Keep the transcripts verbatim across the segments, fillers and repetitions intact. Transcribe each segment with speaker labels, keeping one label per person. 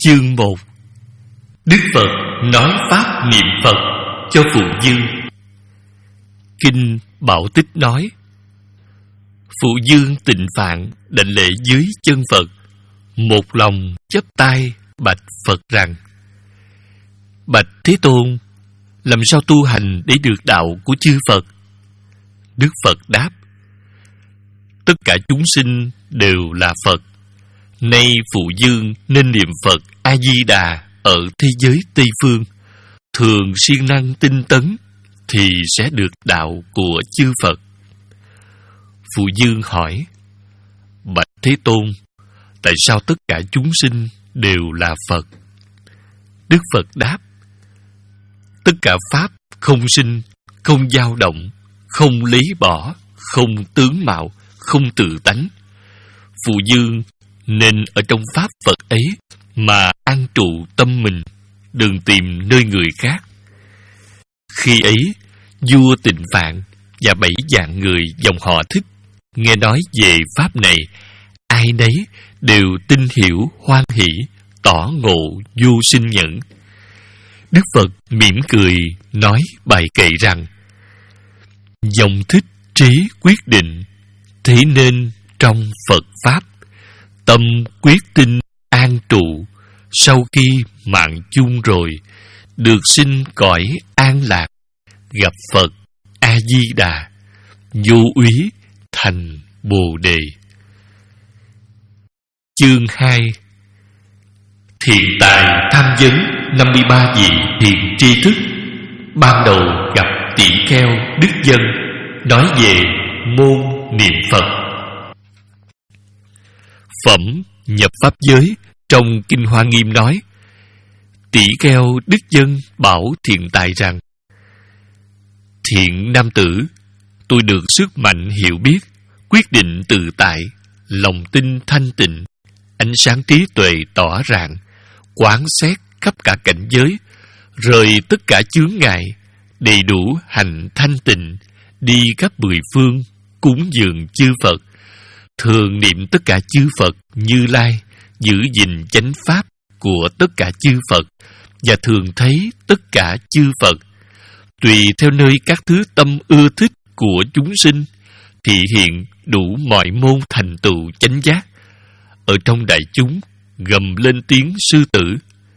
Speaker 1: Chương một. Đức Phật nói pháp niệm Phật cho Phụ Dương. Kinh Bảo Tích nói: Phụ Dương Tịnh Phạn đảnh lễ dưới chân Phật, một lòng chắp tay bạch Phật rằng: Bạch Thế Tôn, làm sao tu hành để được đạo của chư Phật? Đức Phật đáp: Tất cả chúng sinh đều là Phật. Nay Phụ Dương nên niệm Phật A-di-đà ở thế giới Tây Phương, thường siêng năng tinh tấn, thì sẽ được đạo của chư Phật. Phụ Dương hỏi: Bạch Thế Tôn, tại sao tất cả chúng sinh đều là Phật? Đức Phật đáp: Tất cả pháp không sinh, không dao động, không lấy bỏ, không tướng mạo, không tự tánh. Phụ Dương nên ở trong pháp Phật ấy mà an trụ tâm mình, đừng tìm nơi người khác. Khi ấy, vua Tịnh Phạn và bảy vạn người dòng họ Thích nghe nói về pháp này, ai nấy đều tin hiểu, hoan hỷ, tỏ ngộ vô sinh nhẫn. Đức Phật mỉm cười nói bài kệ rằng: Dòng Thích trí quyết định, thế nên trong Phật pháp, tâm quyết tinh an trụ, sau khi mạng chung rồi, được sinh cõi an lạc, gặp Phật A-di-đà, vô úy thành Bồ Đề. Chương hai. Thiện tài tham vấn năm mươi ba vị thiện tri thức ban đầu gặp tỷ kheo đức dân, nói về môn niệm Phật. Phẩm nhập pháp giới trong Kinh Hoa Nghiêm nói: Tỷ kheo đức dân bảo thiện tài rằng: Thiện nam tử, tôi được sức mạnh hiểu biết, quyết định tự tại, lòng tin thanh tịnh, ánh sáng trí tuệ tỏ rạng, quán xét khắp cả cảnh giới, rời tất cả chướng ngại, đầy đủ hành thanh tịnh, đi khắp mười phương cúng dường chư Phật, thường niệm tất cả chư Phật Như Lai, giữ gìn chánh pháp của tất cả chư Phật, và thường thấy tất cả chư Phật, tùy theo nơi các thứ tâm ưa thích của chúng sinh, thị hiện đủ mọi môn thành tựu chánh giác. Ở trong đại chúng gầm lên tiếng sư tử: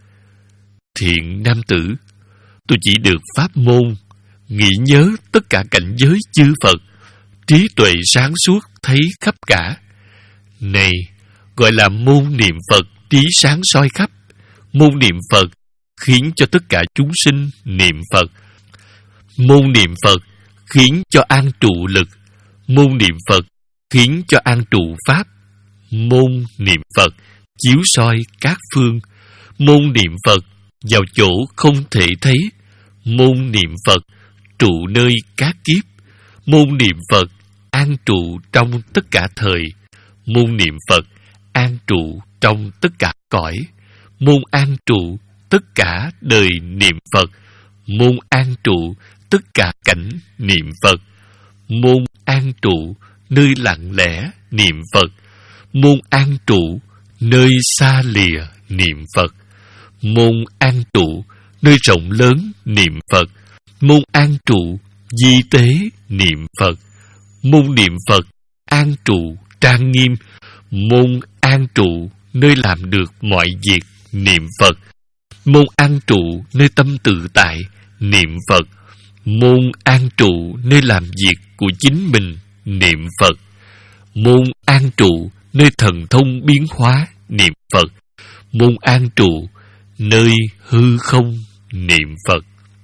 Speaker 1: Thiện nam tử, tôi chỉ được pháp môn, nghĩ nhớ tất cả cảnh giới chư Phật, trí tuệ sáng suốt thấy khắp cả. Này, gọi là môn niệm Phật trí sáng soi khắp. Môn niệm Phật khiến cho tất cả chúng sinh niệm Phật. Môn niệm Phật khiến cho an trụ lực. Môn niệm Phật khiến cho an trụ pháp. Môn niệm Phật chiếu soi các phương. Môn niệm Phật vào chỗ không thể thấy. Môn niệm Phật trụ nơi các kiếp. Môn niệm Phật an trụ trong tất cả thời. Môn niệm Phật an trụ trong tất cả cõi. Môn an trụ tất cả đời niệm Phật. Môn an trụ tất cả cảnh niệm Phật. Môn an trụ nơi lặng lẽ niệm Phật. Môn an trụ nơi xa lìa niệm Phật. Môn an trụ nơi rộng lớn niệm Phật. Môn an trụ di tế niệm Phật. Môn niệm Phật an trụ trang nghiêm. Môn an trụ nơi làm được mọi việc niệm Phật. Môn an trụ nơi tâm tự tại niệm Phật. Môn an trụ nơi làm việc của chính mình niệm Phật. Môn an trụ nơi thần thông biến hóa niệm Phật. Môn an trụ nơi hư không niệm Phật.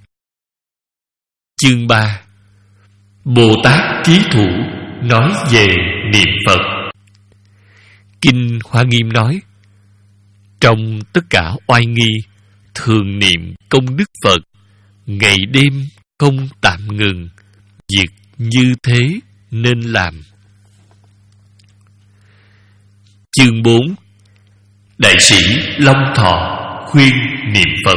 Speaker 1: Chương ba. Bồ Tát Trí Thủ nói về niệm Phật. Kinh Hoa Nghiêm nói: Trong tất cả oai nghi, thường niệm công đức Phật, ngày đêm không tạm ngừng, việc như thế nên làm. Chương bốn. Đại sĩ Long Thọ khuyên niệm Phật.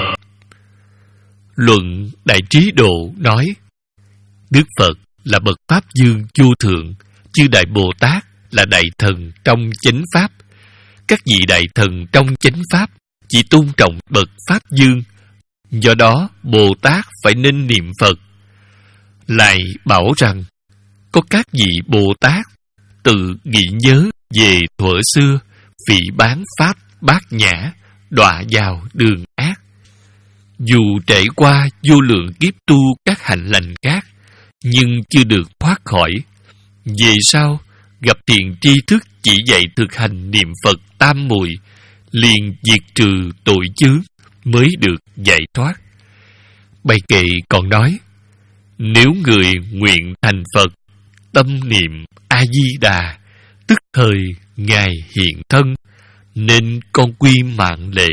Speaker 1: Luận Đại Trí Độ nói: Đức Phật là bậc Pháp Dương vô thượng, chư Đại Bồ Tát là đại thần trong chánh pháp. Các vị đại thần trong chánh pháp chỉ tôn trọng bậc Pháp Dương. Do đó Bồ Tát phải nên niệm Phật. Lại bảo rằng có các vị Bồ Tát tự nghĩ nhớ về thuở xưa phỉ báng Pháp bát nhã, đọa vào đường ác. Dù trải qua vô lượng kiếp tu các hạnh lành khác, nhưng chưa được thoát khỏi. Về sau gặp thiện tri thức chỉ dạy thực hành niệm Phật tam muội, liền diệt trừ tội chướng, mới được giải thoát. Bài kệ còn nói: nếu người nguyện thành Phật, tâm niệm A Di Đà, tức thời Ngài hiện thân, nên con quy mạng lễ.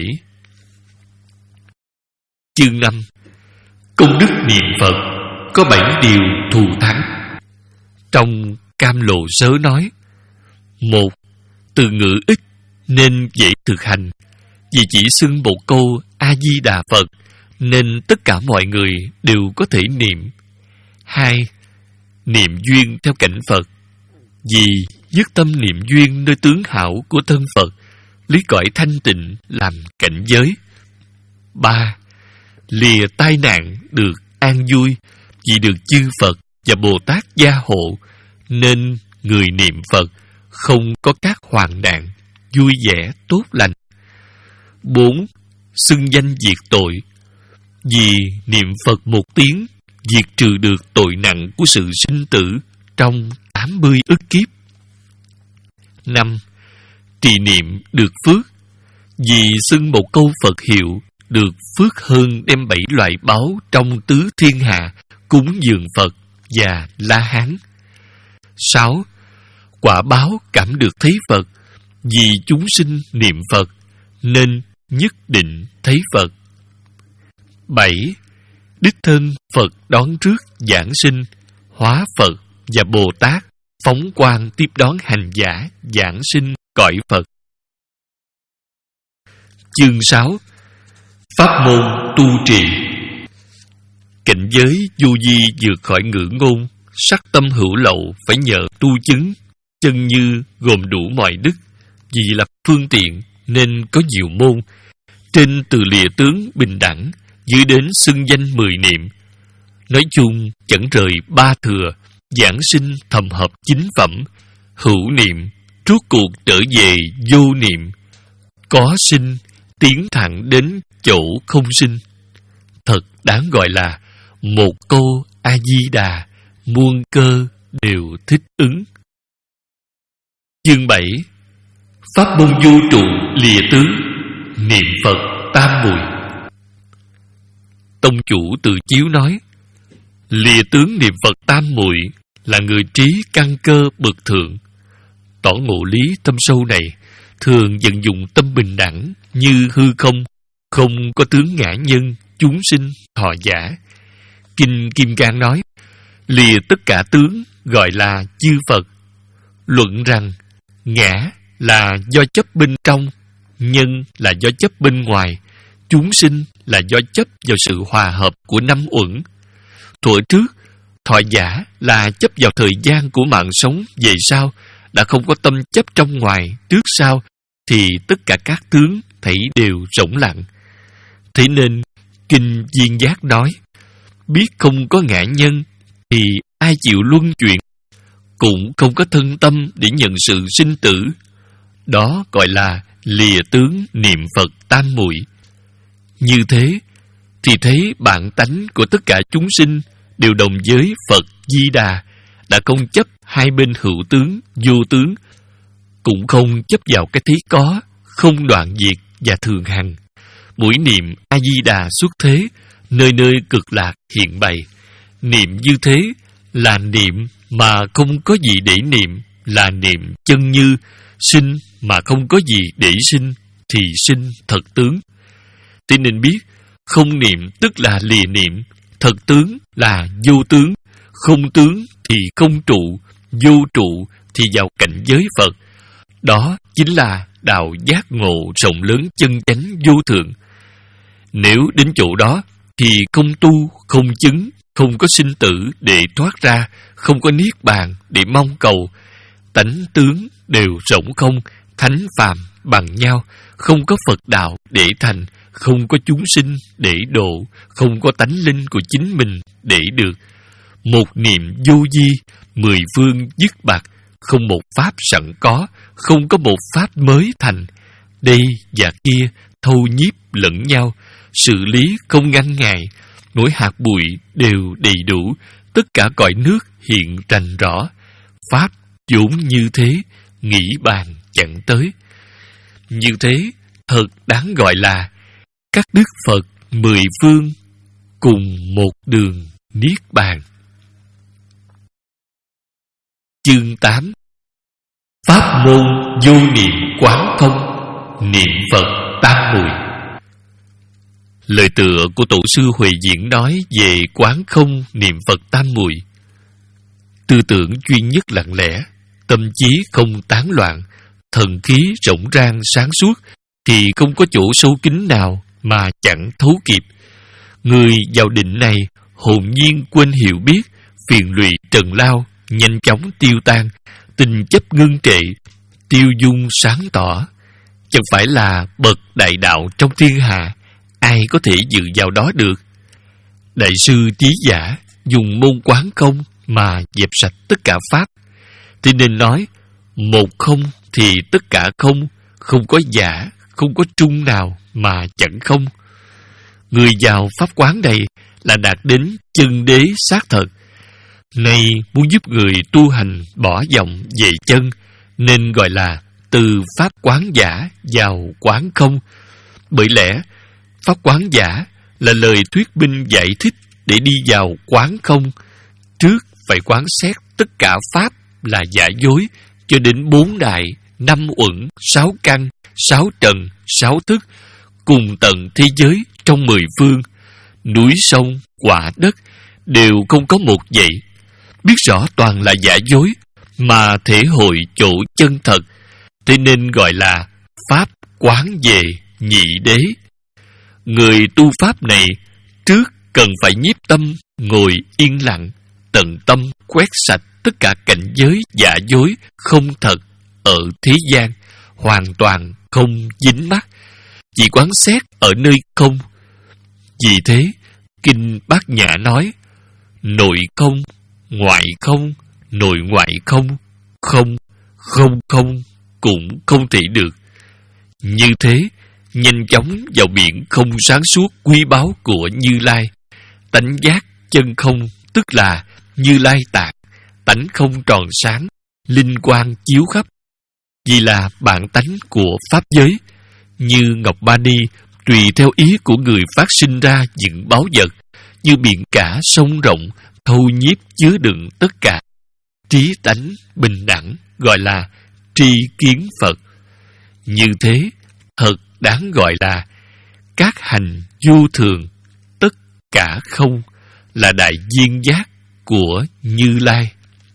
Speaker 1: Chương năm. Công đức niệm Phật có bảy điều thù thắng. Trong Cam Lộ Sớ nói: một. Từ ngữ ít nên dễ thực hành, vì chỉ xưng một câu A Di Đà Phật nên tất cả mọi người đều có thể niệm. Hai. Niệm duyên theo cảnh Phật, vì nhất tâm niệm duyên nơi tướng hảo của thân Phật, lấy cõi thanh tịnh làm cảnh giới. Ba. Lìa tai nạn được an vui, vì được chư Phật và Bồ Tát gia hộ, nên người niệm Phật không có các hoạn nạn, vui vẻ tốt lành. Bốn. Xưng danh diệt tội, vì niệm Phật một tiếng diệt trừ được tội nặng của sự sinh tử trong tám mươi ức kiếp. Năm. Trì niệm được phước, vì xưng một câu Phật hiệu được phước hơn đem bảy loại báu trong tứ thiên hạ cúng dường Phật và La Hán. Sáu. Quả báo cảm được thấy Phật, vì chúng sinh niệm Phật nên nhất định thấy Phật. Bảy. Đích thân Phật đón trước giảng sinh, hóa Phật và Bồ Tát phóng quang tiếp đón hành giả giảng sinh cõi Phật. Chương sáu. Pháp môn tu trì. Cảnh giới vô vi vượt khỏi ngữ ngôn, sắc tâm hữu lậu phải nhờ tu chứng. Chân như gồm đủ mọi đức, vì là phương tiện nên có nhiều môn. Trên từ lìa tướng bình đẳng, dưới đến xưng danh mười niệm. Nói chung chẳng rời ba thừa, giảng sinh thầm hợp chính phẩm. Hữu niệm rốt cuộc trở về vô niệm, có sinh tiến thẳng đến chỗ không sinh. Thật đáng gọi là một câu A Di Đà, muôn cơ đều thích ứng. Chương bảy. Pháp môn vô trụ lìa tướng, niệm Phật tam muội. Tông chủ Từ Chiếu nói: lìa tướng niệm Phật tam muội là người trí căn cơ bậc thượng. Tỏ ngộ lý thâm sâu này, thường vận dụng tâm bình đẳng như hư không, không có tướng ngã nhân, chúng sinh, thọ giả. Kinh Kim Cang nói: lìa tất cả tướng gọi là chư Phật. Luận rằng ngã là do chấp bên trong, nhân là do chấp bên ngoài, chúng sinh là do chấp vào sự hòa hợp của năm uẩn. Thuở trước, thọ giả là chấp vào thời gian của mạng sống, về sau đã không có tâm chấp trong ngoài, trước sau thì tất cả các tướng thảy đều rỗng lặng. Thế nên Kinh Viên Giác nói: biết không có ngã nhân thì ai chịu luân chuyển, cũng không có thân tâm để nhận sự sinh tử. Đó gọi là lìa tướng niệm Phật tam muội. Như thế thì thấy bản tánh của tất cả chúng sinh đều đồng với Phật Di Đà, đã không chấp hai bên hữu tướng, vô tướng, cũng không chấp vào cái thấy có, không đoạn diệt và thường hằng. Mỗi niệm A Di Đà xuất thế, nơi nơi cực lạc hiện bày. Niệm như thế là niệm mà không có gì để niệm, là niệm chân như. Sinh mà không có gì để sinh thì sinh thật tướng. Thế nên biết không niệm tức là lìa niệm, thật tướng là vô tướng, không tướng thì không trụ, vô trụ thì vào cảnh giới Phật. Đó chính là đạo giác ngộ rộng lớn chân chánh vô thượng. Nếu đến chỗ đó thì không tu, không chứng, không có sinh tử để thoát ra, không có niết bàn để mong cầu. Tánh tướng đều rỗng không, thánh phàm bằng nhau, không có Phật đạo để thành, không có chúng sinh để độ, không có tánh linh của chính mình để được. Một niệm vô vi, mười phương dứt bạc, không một pháp sẵn có, không có một pháp mới thành. Đây và kia thâu nhiếp lẫn nhau, sự lý không ngăn ngại, mỗi hạt bụi đều đầy đủ, tất cả cõi nước hiện rành rõ. Pháp vốn như thế, nghĩ bàn chẳng tới. Như thế thật đáng gọi là các đức Phật mười phương cùng một đường niết bàn. Chương tám. Pháp môn vô niệm quán thông, niệm Phật tam mùi. Lời tựa của tổ sư Huệ Diễn nói về quán không niệm Phật tam mùi. Tư tưởng duy nhất lặng lẽ, tâm trí không tán loạn, thần khí rộng rang sáng suốt, thì không có chỗ sâu kín nào mà chẳng thấu kịp. Người vào định này hồn nhiên quên hiểu biết, phiền lụy trần lao nhanh chóng tiêu tan, tình chấp ngưng trệ, tiêu dung sáng tỏ. Chẳng phải là bậc đại đạo trong thiên hạ, ai có thể dự vào đó được. Đại sư Trí Giả dùng môn quán không mà dẹp sạch tất cả pháp. Thế nên nói, một không thì tất cả không, không có giả, không có trung nào mà chẳng không. Người vào pháp quán này là đạt đến chân đế xác thật. Này muốn giúp người tu hành bỏ vọng về chân, nên gọi là từ pháp quán giả vào quán không. Bởi lẽ pháp quán giả là lời thuyết minh giải thích để đi vào quán không. Trước phải quán xét tất cả pháp là giả dối, cho đến bốn đại, năm uẩn, sáu căn, sáu trần, sáu thức, cùng tận thế giới trong mười phương, núi sông, quả đất đều không có một vậy. Biết rõ toàn là giả dối mà thể hội chỗ chân thật, thế nên gọi là pháp quán về nhị đế. Người tu pháp này trước cần phải nhiếp tâm, ngồi yên lặng, tận tâm quét sạch tất cả cảnh giới giả dối không thật ở thế gian, hoàn toàn không dính mắc, chỉ quán xét ở nơi không. Vì thế kinh Bát Nhã nói, nội không, ngoại không, nội ngoại không, không, không không cũng không thể được. Như thế nhanh chóng vào biển không sáng suốt quý báu của Như Lai. Tánh giác chân không, tức là Như Lai tạng, tánh không tròn sáng, linh quang chiếu khắp. Vì là bản tánh của pháp giới, như ngọc ba ni tùy theo ý của người phát sinh ra những báu vật, như biển cả sông rộng, thâu nhiếp chứa đựng tất cả. Trí tánh bình đẳng gọi là tri kiến Phật. Như thế thật đáng gọi là các hành vô thường, tất cả không, là đại viên giác của Như Lai.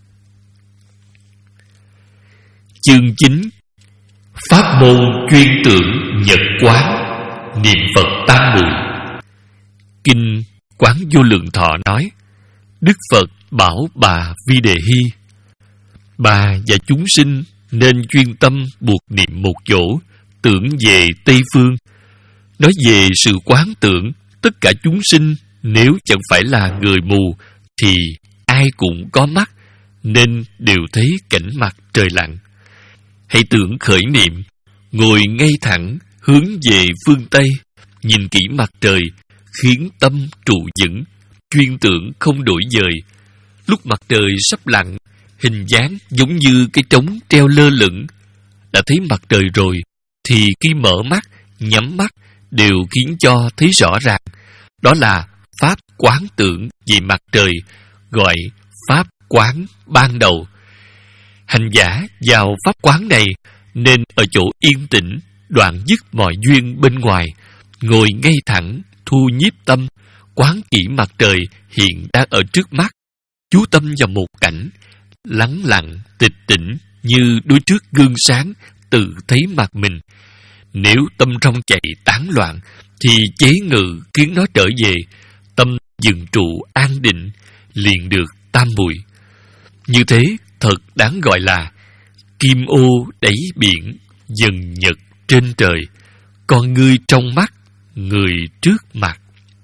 Speaker 1: Chương chín. Pháp môn chuyên tưởng nhật quán, niệm Phật tam mùi. Kinh Quán Vô Lượng Thọ nói, Đức Phật bảo bà Vi Đề Hy, bà và chúng sinh nên chuyên tâm buộc niệm một chỗ, tưởng về Tây Phương. Nói về sự quán tưởng, tất cả chúng sinh nếu chẳng phải là người mù thì ai cũng có mắt, nên đều thấy cảnh mặt trời lặn. Hãy tưởng khởi niệm, ngồi ngay thẳng hướng về phương Tây, nhìn kỹ mặt trời, khiến tâm trụ vững, chuyên tưởng không đổi dời. Lúc mặt trời sắp lặn, hình dáng giống như cái trống treo lơ lửng. Đã thấy mặt trời rồi, thì khi mở mắt, nhắm mắt đều khiến cho thấy rõ ràng. Đó là pháp quán tưởng về mặt trời, gọi pháp quán ban đầu. Hành giả vào pháp quán này nên ở chỗ yên tĩnh, đoạn dứt mọi duyên bên ngoài, ngồi ngay thẳng, thu nhiếp tâm, quán kỹ mặt trời hiện đang ở trước mắt, chú tâm vào một cảnh, lắng lặng, tịch tĩnh như đối trước gương sáng, tự thấy mặt mình. Nếu tâm trong chạy tán loạn, thì chế ngự khiến nó trở về, tâm dừng trụ an định, liền được tam muội. Như thế thật đáng gọi là kim ô đáy biển, dần nhật trên trời, con ngươi trong mắt người trước mặt.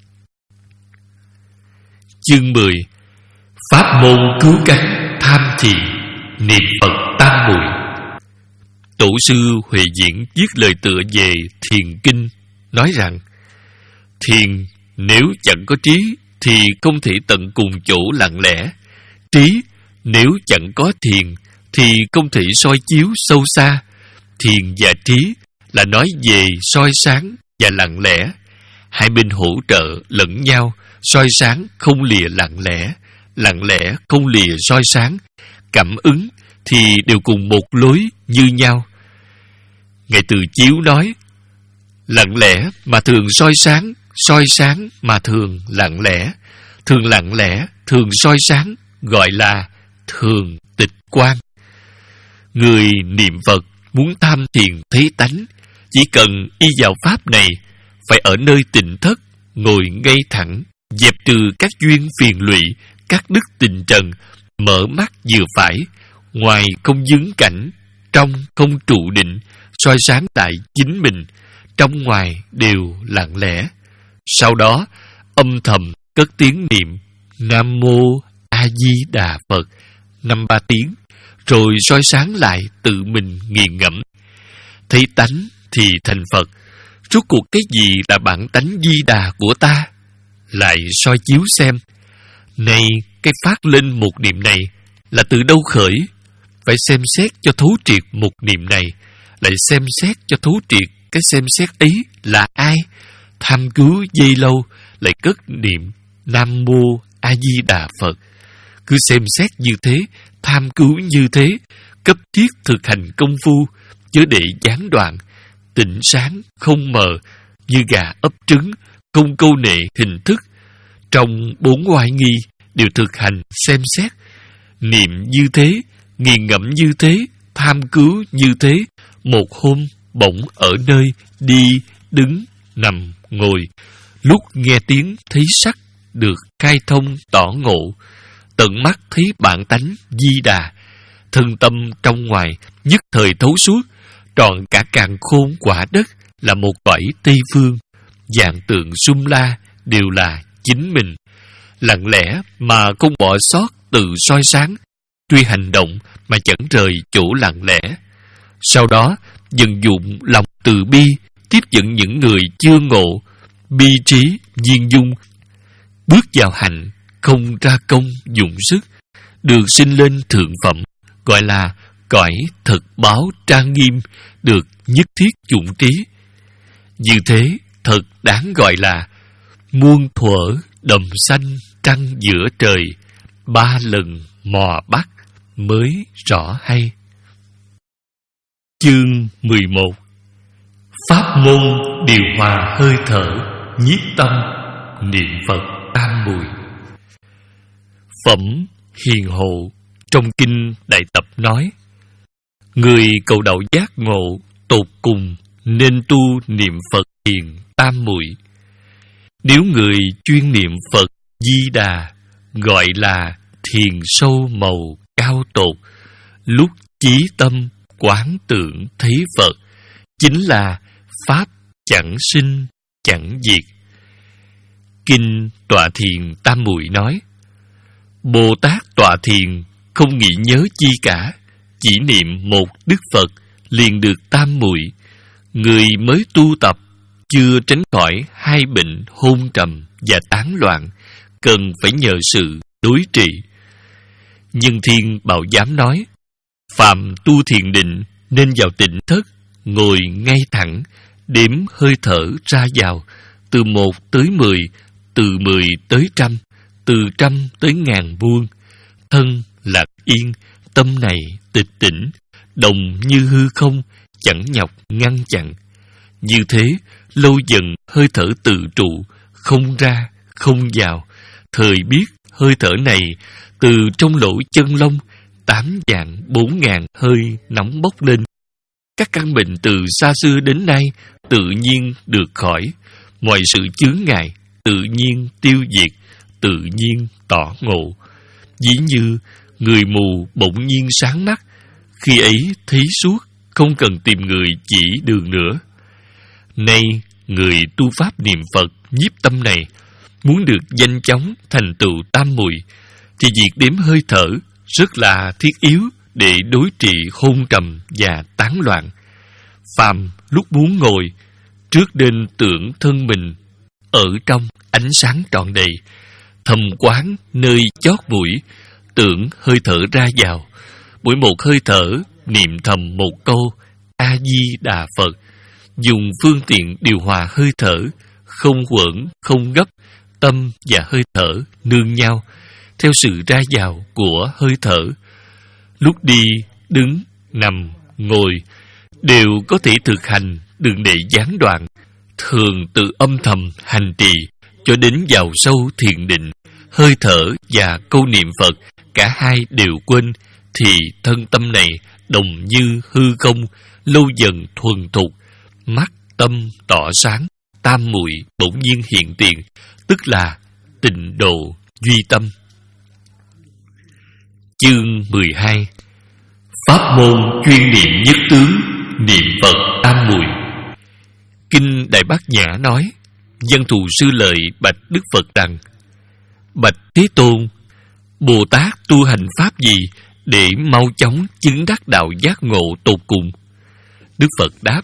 Speaker 1: Chương mười. Pháp môn cứu cánh tham thiền, niệm Phật tam muội. Tổ sư Huệ Diễn viết lời tựa về thiền kinh, nói rằng: thiền nếu chẳng có trí thì không thể tận cùng chỗ lặng lẽ. Trí nếu chẳng có thiền thì không thể soi chiếu sâu xa. Thiền và trí là nói về soi sáng và lặng lẽ. Hai bên hỗ trợ lẫn nhau, soi sáng không lìa lặng lẽ, lặng lẽ không lìa soi sáng. Cảm ứng thì đều cùng một lối như nhau. Ngài Từ Chiếu nói: lặng lẽ mà thường soi sáng, soi sáng mà thường lặng lẽ, thường lặng lẽ thường soi sáng, gọi là thường tịch quan. Người niệm Phật muốn tham thiền thấy tánh, chỉ cần y vào pháp này, phải ở nơi tịnh thất, ngồi ngay thẳng, dẹp trừ các duyên phiền lụy, các đức tình trần, mở mắt vừa phải, ngoài không vướng cảnh, trong không trụ định, soi sáng tại chính mình, trong ngoài đều lặng lẽ. Sau đó âm thầm cất tiếng niệm Nam Mô A Di Đà Phật năm ba tiếng, rồi soi sáng lại tự mình nghiền ngẫm. Thấy tánh thì thành Phật. Rốt cuộc cái gì là bản tánh Di Đà của ta? Lại soi chiếu xem. Này, cái phát lên một niệm này là từ đâu khởi? Phải xem xét cho thấu triệt một niệm này, lại xem xét cho thấu triệt cái xem xét ấy là ai? Tham cứu dây lâu, lại cất niệm Nam Mô A Di Đà Phật. Cứ xem xét như thế, tham cứu như thế, cấp thiết thực hành công phu, chớ để gián đoạn. Tịnh sáng không mờ, như gà ấp trứng, không câu nệ hình thức. Trong bốn oai nghi đều thực hành xem xét. Niệm như thế, nghiền ngẫm như thế, tham cứu như thế. Một hôm bỗng ở nơi đi, đứng, nằm, ngồi, lúc nghe tiếng thấy sắc, được khai thông tỏ ngộ, tận mắt thấy bản tánh Di Đà. Thân tâm trong ngoài nhất thời thấu suốt, trọn cả càn khôn quả đất là một cõi Tây Phương. Vạn tượng sum la đều là chính mình. Lặng lẽ mà không bỏ sót tự soi sáng, tuy hành động mà chẳng rời chỗ lặng lẽ. Sau đó vận dụng lòng từ bi, tiếp dẫn những người chưa ngộ, bi trí viên dung, bước vào hành, không ra công dụng sức, được sinh lên thượng phẩm, gọi là cõi thật báo trang nghiêm, được nhất thiết dụng trí. Như thế thật đáng gọi là muôn thuở đầm xanh trăng giữa trời, ba lần mò bắt mới rõ hay. Chương mười một. Pháp môn điều hòa hơi thở, nhiếp tâm, niệm Phật tam muội. Phẩm Hiền Hộ trong kinh Đại Tập nói: người cầu đạo giác ngộ tột cùng nên tu niệm Phật Hiền tam muội. Nếu người chuyên niệm Phật Di Đà, gọi là thiền sâu màu cao tột, lúc chí tâm quán tưởng thấy Phật, chính là pháp chẳng sinh chẳng diệt. Kinh Tọa Thiền Tam Muội nói: Bồ Tát tọa thiền không nghĩ nhớ chi cả, chỉ niệm một Đức Phật liền được tam muội. Người mới tu tập chưa tránh khỏi hai bệnh hôn trầm và tán loạn, cần phải nhờ sự đối trị. Nhân Thiên Bảo Giám nói: phàm tu thiền định nên vào tịnh thất, ngồi ngay thẳng, đếm hơi thở ra vào, từ một tới mười, từ mười tới trăm, từ trăm tới ngàn vuông. Thân lạc yên, tâm này tịch tỉnh, đồng như hư không, chẳng nhọc ngăn chặn. Như thế, lâu dần hơi thở tự trụ, không ra, không vào. Thời biết hơi thở này từ trong lỗ chân lông, tám vạn bốn ngàn hơi nóng bốc lên. Các căn bệnh từ xa xưa đến nay tự nhiên được khỏi, mọi sự chướng ngại tự nhiên tiêu diệt, tự nhiên tỏ ngộ. Dĩ như người mù bỗng nhiên sáng mắt, khi ấy thấy suốt, không cần tìm người chỉ đường nữa. Nay, người tu pháp niệm Phật nhiếp tâm này muốn được nhanh chóng thành tựu tam muội, thì việc đếm hơi thở rất là thiết yếu để đối trị hôn trầm và tán loạn. Phàm lúc muốn ngồi, trước nên tưởng thân mình ở trong ánh sáng trọn đầy, thầm quán nơi chót mũi, tưởng hơi thở ra vào. Mỗi một hơi thở niệm thầm một câu A Di Đà Phật, dùng phương tiện điều hòa hơi thở, không quẩn, không gấp, tâm và hơi thở nương nhau theo sự ra vào của hơi thở. Lúc đi, đứng, nằm, ngồi đều có thể thực hành, đừng để gián đoạn. Thường tự âm thầm hành trì cho đến vào sâu thiền định, hơi thở và câu niệm Phật cả hai đều quên, thì thân tâm này đồng như hư không, lâu dần thuần thục, mắt tâm tỏ sáng, tam muội bỗng nhiên hiện tiền, tức là tịnh độ duy tâm. Chương mười hai. Pháp môn chuyên niệm nhất tướng, niệm Phật tam muội. Kinh Đại Bát Nhã nói, Văn Thù Sư lợi bạch Đức Phật rằng: Bạch Thế Tôn, Bồ Tát tu hành pháp gì để mau chóng chứng đắc đạo giác ngộ tột cùng? Đức Phật đáp: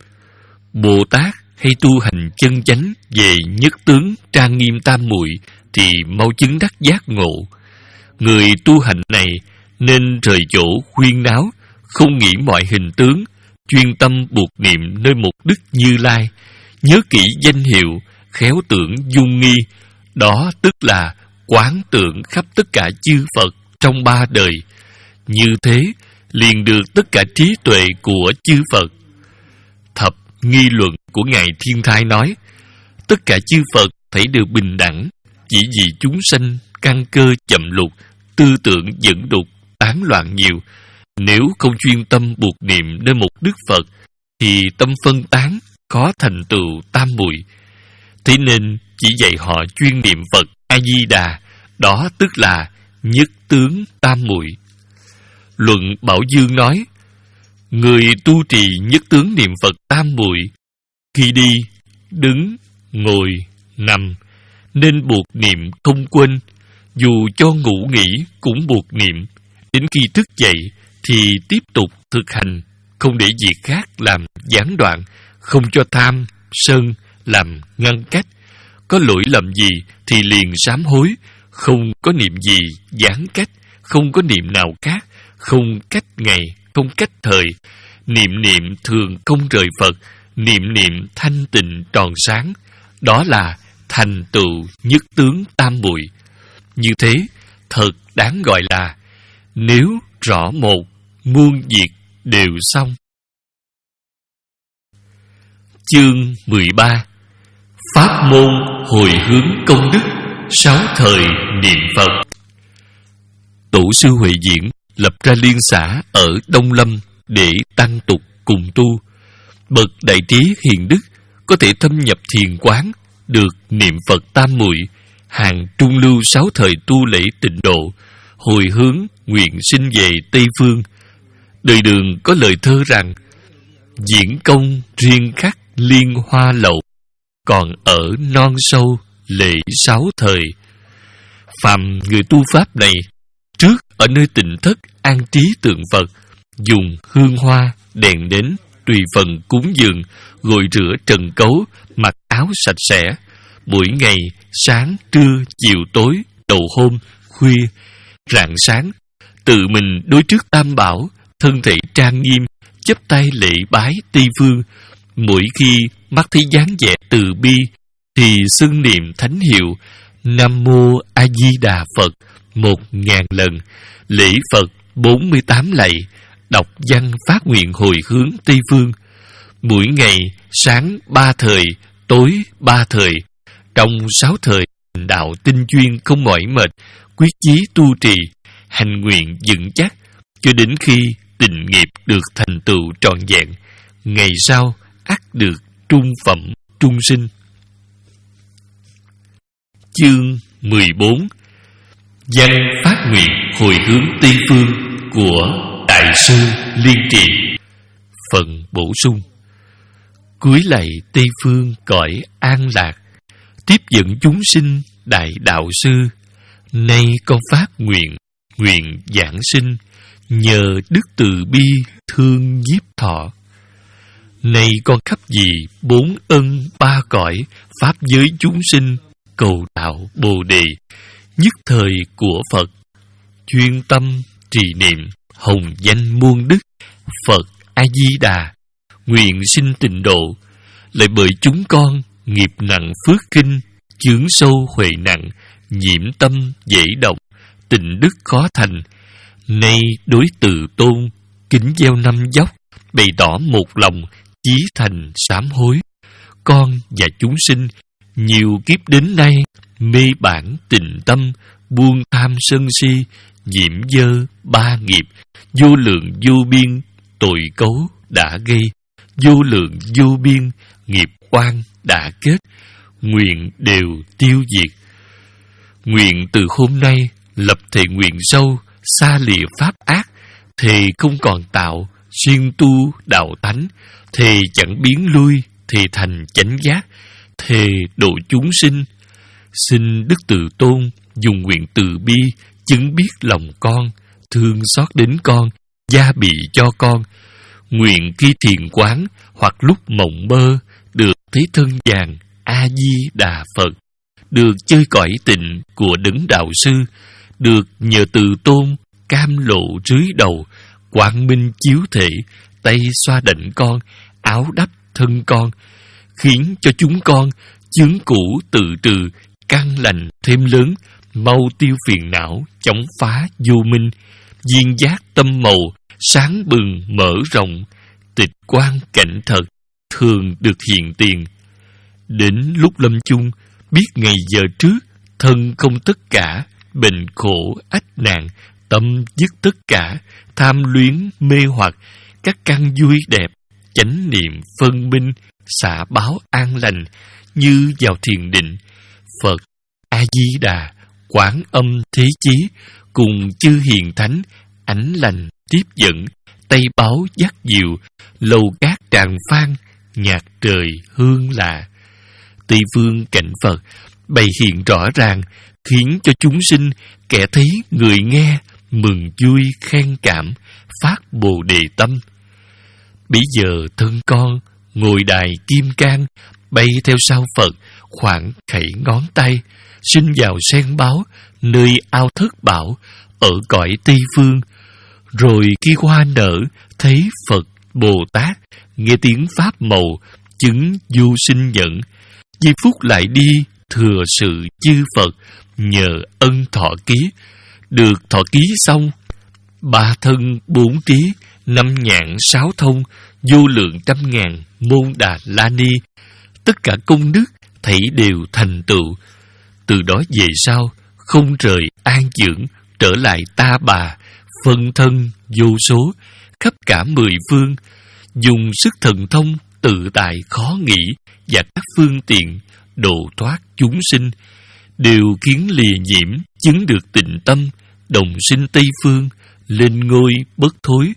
Speaker 1: Bồ Tát hay tu hành chân chánh về nhất tướng trang nghiêm tam muội thì mau chứng đắc giác ngộ. Người tu hành này nên rời chỗ khuyên náo, không nghĩ mọi hình tướng, chuyên tâm buộc niệm nơi một Đức Như Lai, nhớ kỹ danh hiệu, khéo tưởng dung nghi. Đó tức là quán tưởng khắp tất cả chư Phật trong ba đời. Như thế liền được tất cả trí tuệ của chư Phật. Thập nghi luận của Ngài Thiên Thai nói, tất cả chư Phật thấy đều bình đẳng, chỉ vì chúng sanh căn cơ chậm lục, tư tưởng dẫn đục, tán loạn nhiều. Nếu không chuyên tâm buộc niệm nơi một Đức Phật, thì tâm phân tán, khó thành tựu tam muội. Thế nên chỉ dạy họ chuyên niệm Phật A Di Đà, đó tức là nhất tướng tam muội. Luận Bảo Dương nói, người tu trì nhất tướng niệm Phật tam muội, khi đi, đứng, ngồi, nằm nên buộc niệm không quên, dù cho ngủ nghỉ cũng buộc niệm. Đến khi thức dậy thì tiếp tục thực hành, không để việc khác làm gián đoạn, không cho tham, sân làm ngăn cách. Có lỗi lầm gì thì liền sám hối, không có niệm gì gián cách, không có niệm nào khác, không cách ngày, không cách thời. Niệm niệm thường không rời Phật, niệm niệm thanh tịnh tròn sáng. Đó là thành tựu nhất tướng tam muội. Như thế thật đáng gọi là nếu rõ một, muôn việc đều xong. Chương mười ba. Pháp môn hồi hướng công đức, sáu thời niệm Phật. Tổ sư Huệ Diễn lập ra liên xã ở Đông Lâm để tăng tục cùng tu. Bậc đại trí hiền đức có thể thâm nhập thiền quán, được niệm Phật tam muội, hàng trung lưu sáu thời tu lễ tịnh độ, hồi hướng nguyện sinh về Tây Phương. Đời Đường có lời thơ rằng: diễn công riêng khắc liên hoa lậu, còn ở non sâu lễ sáu thời. Phàm người tu pháp này, trước ở nơi tịnh thất an trí tượng Phật, dùng hương hoa đèn nến tùy phần cúng dường, gội rửa trần cấu, mặc áo sạch sẽ. Mỗi ngày sáng trưa chiều tối, đầu hôm khuya rạng sáng, tự mình đối trước tam bảo, thân thể trang nghiêm, chắp tay lễ bái Tây Phương. Mỗi khi mắt thấy dáng vẻ từ bi thì xưng niệm thánh hiệu Nam Mô A Di Đà Phật một ngàn lần, lễ Phật bốn mươi tám lạy, đọc văn phát nguyện hồi hướng Tây Phương. Mỗi ngày sáng ba thời, tối ba thời, trong sáu thời đạo tinh chuyên không mỏi mệt, quyết chí tu trì, hành nguyện vững chắc, cho đến khi tịnh nghiệp được thành tựu trọn vẹn, ngày sau ắt được trung phẩm trung sinh. Chương mười bốn. Văn phát nguyện hồi hướng Tây Phương của Đại sư Liên Trì. Phần bổ sung. cúi lạy Tây Phương cõi an lạc, tiếp dẫn chúng sinh đại đạo sư. Nay con phát nguyện, nguyện giảng sinh, nhờ đức từ bi thương nhiếp thọ. Nay con khắp vì bốn ân ba cõi, pháp giới chúng sinh, cầu đạo Bồ Đề, nhất thời của Phật. Chuyên tâm trì niệm hồng danh muôn đức, Phật A-di-đà, nguyện sinh tịnh độ. Lại bởi chúng con nghiệp nặng phước kinh, chướng sâu huệ nặng, nhiễm tâm dễ động, tịnh đức khó thành. Nay đối từ tôn, kính gieo năm dốc, bày tỏ một lòng, chí thành sám hối. Con và chúng sinh nhiều kiếp đến nay, mê bản tịnh tâm, buông tham sân si, nhiễm dơ ba nghiệp, vô lượng vô biên tội cấu đã gây, vô lượng vô biên nghiệp oan đã kết, nguyện đều tiêu diệt. Nguyện từ hôm nay lập thệ nguyện sâu, xa lìa pháp ác, thề không còn tạo, siêng tu đạo thánh, thề chẳng biến lui, thề thành chánh giác, thề độ chúng sinh. Xin Đức Từ Tôn dùng nguyện từ bi chứng biết lòng con, thương xót đến con, gia bị cho con. Nguyện khi thiền quán hoặc lúc mộng mơ, được thấy thân vàng A-di-đà Phật, được chơi cõi tịnh của đấng đạo sư, được nhờ Từ Tôn cam lộ rưới đầu, quang minh chiếu thể, tay xoa đảnh con, áo đắp thân con, khiến cho chúng con chướng cũ tự trừ, căn lành thêm lớn, mau tiêu phiền não, chóng phá vô minh, duyên giác tâm màu, sáng bừng mở rộng, tịch quan cảnh thật, thường được hiện tiền. Đến lúc lâm chung, biết ngày giờ trước, thân không tất cả, bệnh khổ ách nạn, tâm dứt tất cả, tham luyến mê hoặc, các căn vui đẹp, chánh niệm phân minh, xả báo an lành, như vào thiền định. Phật A-di-đà, Quán Âm Thế Chí, cùng chư hiền thánh, ánh lành tiếp dẫn, tay báo dắt diệu, lầu cát tràng phan, nhạc trời hương lạ. Tây phương cảnh Phật bày hiện rõ ràng, khiến cho chúng sinh kẻ thấy người nghe mừng vui khen cảm, phát bồ đề tâm. Bấy giờ thân con ngồi đài kim cang, bay theo sau Phật khoảng khẩy ngón tay, sinh vào sen báo nơi ao thất bảo ở cõi Tây phương. Rồi khi hoa nở thấy Phật Bồ Tát, nghe tiếng pháp màu chứng vô sinh nhận, giây phút lại đi thừa sự chư Phật, nhờ ân thọ ký. Được thọ ký xong, ba thân bốn trí, năm nhạn sáu thông, vô lượng trăm ngàn môn Đà La Ni, tất cả công đức thảy đều thành tựu. Từ đó về sau không rời an dưỡng, trở lại Ta Bà, phân thân vô số khắp cả mười phương, dùng sức thần thông tự tại khó nghĩ và các phương tiện độ thoát chúng sinh, đều khiến lìa nhiễm chứng được tịnh tâm, đồng sinh Tây phương, lên ngôi bất thối.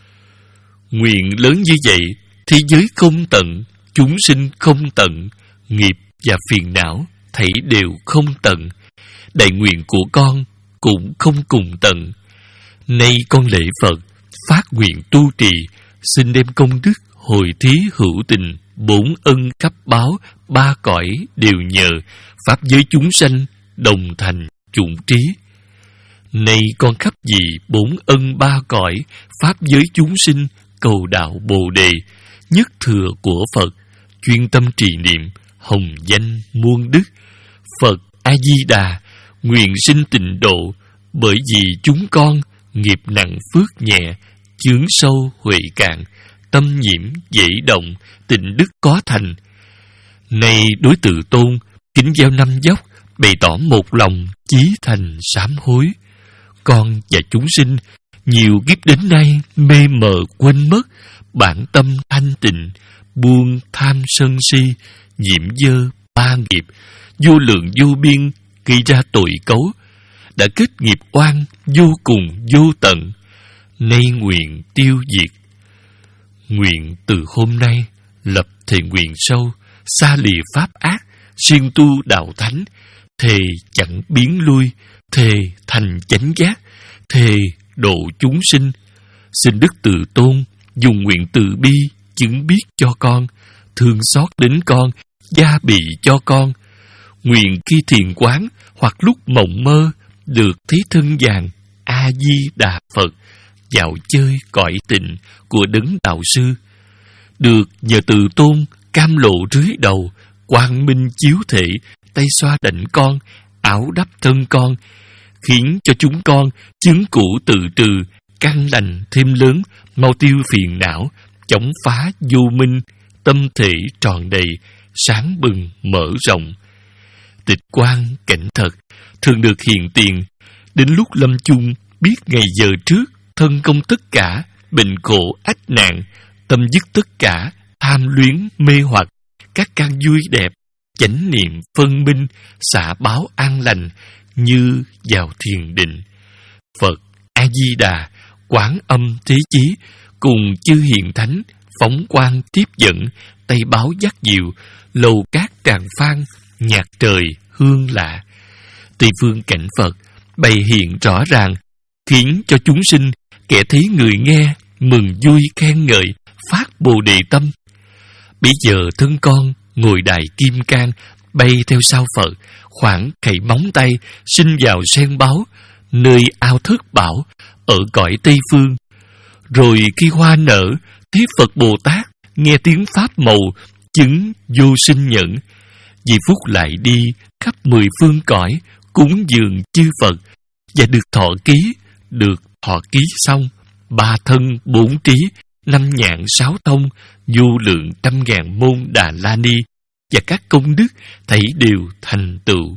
Speaker 1: Nguyện lớn như vậy, thế giới không tận, chúng sinh không tận, nghiệp và phiền não thảy đều không tận. Đại nguyện của con cũng không cùng tận. Nay con lễ Phật, phát nguyện tu trì, xin đem công đức hồi thí hữu tình, bốn ân khắp báo, ba cõi đều nhờ, pháp giới chúng sanh đồng thành chủng trí. Nay con khắp vì bốn ân ba cõi, pháp giới chúng sinh, cầu đạo Bồ Đề, nhất thừa của Phật, chuyên tâm trì niệm hồng danh muôn đức. Phật A-di-đà, nguyện sinh tịnh độ, bởi vì chúng con nghiệp nặng phước nhẹ, chướng sâu huệ cạn, tâm nhiễm dễ động, tịnh đức có thành. Nay đối Từ Tôn kính gieo năm dốc, bày tỏ một lòng chí thành sám hối. Con và chúng sinh nhiều kiếp đến nay mê mờ quên mất bản tâm thanh tịnh, buông tham sân si, nhiễm dơ ba nghiệp, vô lượng vô biên gây ra tội cấu, đã kết nghiệp oan vô cùng vô tận. Nay nguyện tiêu diệt. Nguyện từ hôm nay lập thề nguyện sâu, xa lìa pháp ác, siêng tu đạo thánh, thề chẳng biến lui, thề thành chánh giác, thề độ chúng sinh. Xin Đức Từ Tôn dùng nguyện từ bi chứng biết cho con, thương xót đến con, gia bị cho con. Nguyện khi thiền quán hoặc lúc mộng mơ được thấy thân vàng A Di Đà Phật dạo chơi cõi tịnh của đấng đạo sư, được nhờ Từ Tôn cam lộ rưới đầu, quang minh chiếu thể, tay xoa đảnh con, áo đắp thân con, khiến cho chúng con chứng cũ tự trừ, căn lành thêm lớn, mau tiêu phiền não, chống phá vô minh, tâm thể tròn đầy, sáng bừng mở rộng. Tịch quan cảnh thật thường được hiện tiền, đến lúc lâm chung biết ngày giờ trước, thân công tất cả, bệnh khổ ách nạn, tâm dứt tất cả, tham luyến mê hoặc, các căn vui đẹp, chánh niệm phân minh, xả báo an lành, như vào thiền định. Phật A Di Đà quán âm thế chí cùng chư hiền thánh phóng quang tiếp dẫn, tay báo dắt diệu, lầu cát tràng phan, nhạc trời hương lạ. Tây phương cảnh Phật bày hiện rõ ràng, khiến cho chúng sinh kẻ thấy người nghe mừng vui khen ngợi, phát bồ đề tâm. Bây giờ thân con ngồi đài kim cang, bay theo sao Phật, khoảng khẩy móng tay, sinh vào sen báo, nơi ao thất bảo, ở cõi Tây phương. Rồi khi hoa nở, thấy Phật Bồ Tát, nghe tiếng pháp màu, chứng vô sinh nhẫn. Vì phút lại đi khắp mười phương cõi, cúng dường chư Phật, và được thọ ký. Được thọ ký xong, ba thân bốn trí, năm nhạn sáu thông, vô lượng trăm ngàn môn Đà La Ni, và các công đức thảy đều thành tựu.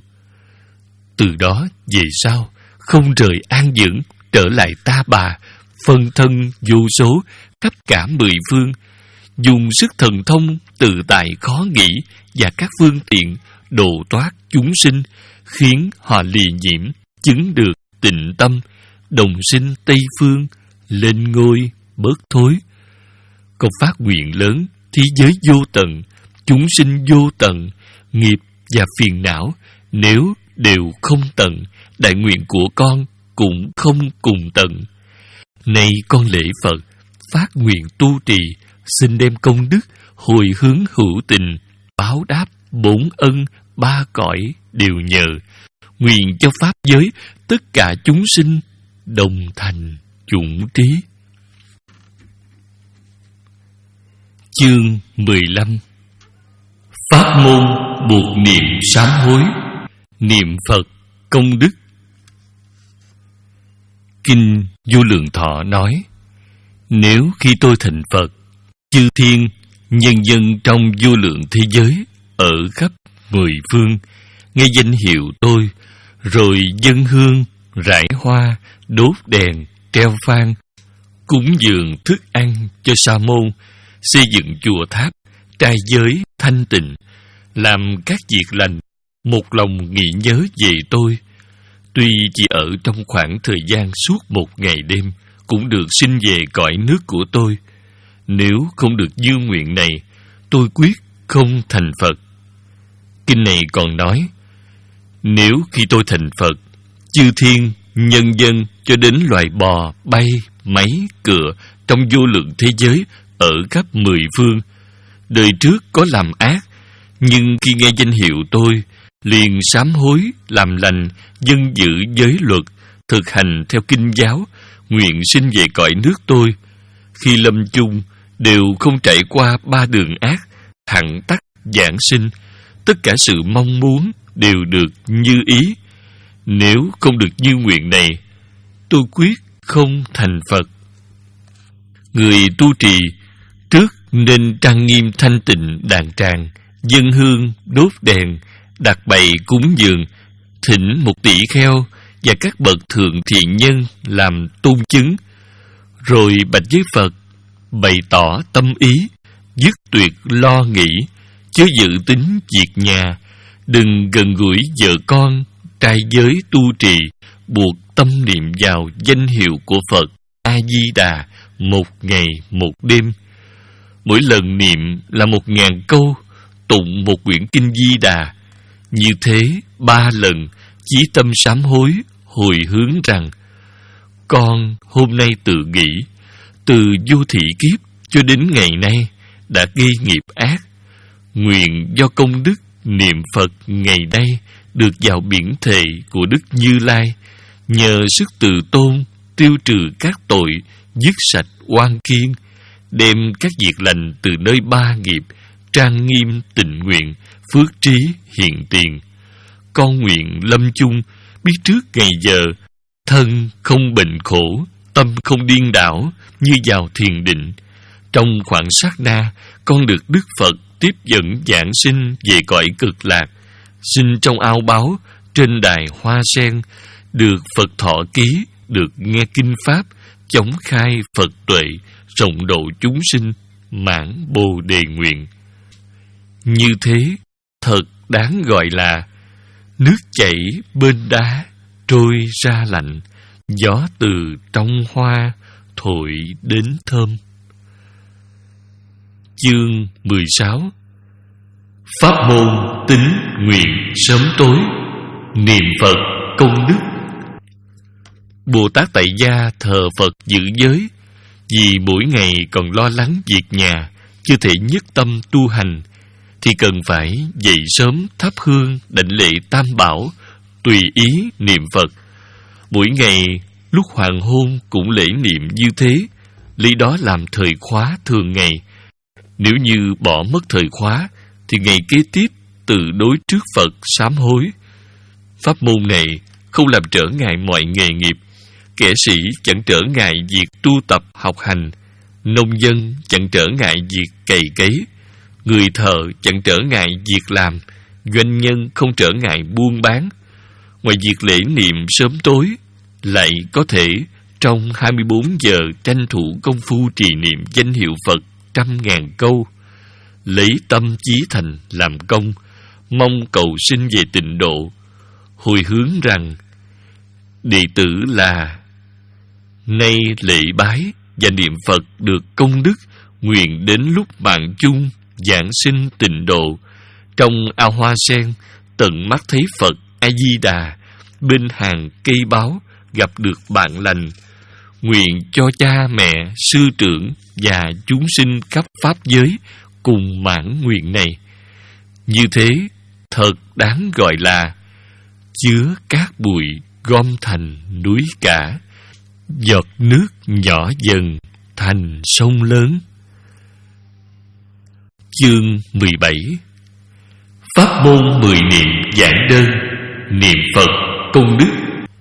Speaker 1: Từ đó về sau, không rời an dưỡng, trở lại Ta Bà, phân thân vô số, khắp cả mười phương, dùng sức thần thông tự tại khó nghĩ và các phương tiện độ thoát chúng sinh, khiến họ lìa nhiễm, chứng được tịnh tâm, đồng sinh Tây phương, lên ngôi bớt thối. Công phát nguyện lớn, thế giới vô tận, chúng sinh vô tận, nghiệp và phiền não nếu đều không tận, đại nguyện của con cũng không cùng tận. Nay con lễ Phật, phát nguyện tu trì, xin đem công đức hồi hướng hữu tình, báo đáp bốn ân ba cõi đều nhờ. Nguyện cho pháp giới tất cả chúng sinh đồng thành chủng trí. Chương mười lăm. Pháp môn buộc niệm sám hối, niệm Phật công đức. Kinh Vô Lượng Thọ nói: nếu khi tôi thành Phật, chư thiên, nhân dân trong vô lượng thế giới ở khắp mười phương nghe danh hiệu tôi, rồi dâng hương, rải hoa, đốt đèn, treo phan, cúng dường thức ăn cho sa môn, xây dựng chùa tháp, trai giới thanh tịnh, làm các việc lành, một lòng nghĩ nhớ về tôi, tuy chỉ ở trong khoảng thời gian suốt một ngày đêm, cũng được sinh về cõi nước của tôi. Nếu không được như nguyện này, tôi quyết không thành Phật. Kinh này còn nói: nếu khi tôi thành Phật, chư thiên, nhân dân cho đến loài bò, bay, máy, cựa trong vô lượng thế giới ở khắp mười phương, đời trước có làm ác, nhưng khi nghe danh hiệu tôi, liền sám hối, làm lành, dân giữ giới luật, thực hành theo kinh giáo, nguyện sinh về cõi nước tôi. Khi lâm chung, đều không trải qua ba đường ác, thẳng tắc, giảng sinh, tất cả sự mong muốn đều được như ý. Nếu không được như nguyện này, tôi quyết không thành Phật. Người tu trì trước nên trang nghiêm thanh tịnh đàn tràng, dâng hương, đốt đèn, đặt bày cúng dường, thỉnh một tỷ kheo và các bậc thượng thiện nhân làm tôn chứng, rồi bạch với Phật, bày tỏ tâm ý, dứt tuyệt lo nghĩ, chớ dự tính việc nhà, đừng gần gũi vợ con, trai giới tu trì, buộc tâm niệm vào danh hiệu của Phật A Di Đà một ngày một đêm. mỗi lần niệm là một ngàn câu, tụng một quyển kinh Di Đà. Như thế ba lần, chí tâm sám hối, hồi hướng rằng: con hôm nay tự nghĩ, từ vô thị kiếp cho đến ngày nay đã gây nghiệp ác. Nguyện do công đức niệm Phật ngày nay được vào biển thệ của Đức Như Lai, nhờ sức từ tôn tiêu trừ các tội, dứt sạch oan kiên, đem các việc lành từ nơi ba nghiệp trang nghiêm tịnh nguyện, phước trí hiện tiền. Con nguyện lâm chung biết trước ngày giờ, thân không bệnh khổ, tâm không điên đảo, như vào thiền định. Trong khoảng sát na, con được Đức Phật tiếp dẫn giảng sinh về cõi cực lạc, sinh trong ao báu trên đài hoa sen, được Phật thọ ký, được nghe kinh pháp, chóng khai Phật tuệ, rộng độ chúng sinh, mãn bồ đề nguyện. Như thế thật đáng gọi là nước chảy bên đá trôi ra lạnh, gió từ trong hoa thổi đến thơm. Chương mười sáu. Pháp môn tín nguyện sớm tối, niệm Phật công đức. Bồ Tát tại gia thờ Phật giữ giới, vì mỗi ngày còn lo lắng việc nhà, chưa thể nhất tâm tu hành, thì cần phải dậy sớm thắp hương đảnh lễ Tam Bảo, tùy ý niệm Phật. Mỗi ngày lúc hoàng hôn cũng lễ niệm như thế, lấy đó làm thời khóa thường ngày. Nếu như bỏ mất thời khóa, thì ngày kế tiếp tự đối trước Phật sám hối. Pháp môn này không làm trở ngại mọi nghề nghiệp. Kẻ sĩ chẳng trở ngại việc tu tập học hành, nông dân chẳng trở ngại việc cày cấy, người thợ chẳng trở ngại việc làm, doanh nhân không trở ngại buôn bán. Ngoài việc lễ niệm sớm tối, lại có thể trong hai mươi bốn giờ tranh thủ công phu trì niệm danh hiệu Phật trăm ngàn câu, lấy tâm chí thành làm công, mong cầu sinh về tịnh độ, hồi hướng rằng: đệ tử là nay lễ bái và niệm Phật được công đức, nguyện đến lúc mạng chung giảng sinh tịnh độ, trong ao hoa sen tận mắt thấy Phật A Di Đà, bên hàng cây báo gặp được bạn lành. Nguyện cho cha mẹ, sư trưởng và chúng sinh khắp pháp giới cùng mãn nguyện này. Như thế thật đáng gọi là chứa cát bụi gom thành núi cả, giọt nước nhỏ dần thành sông lớn. Chương mười bảy. Pháp môn mười niệm giảng đơn, niệm Phật công đức.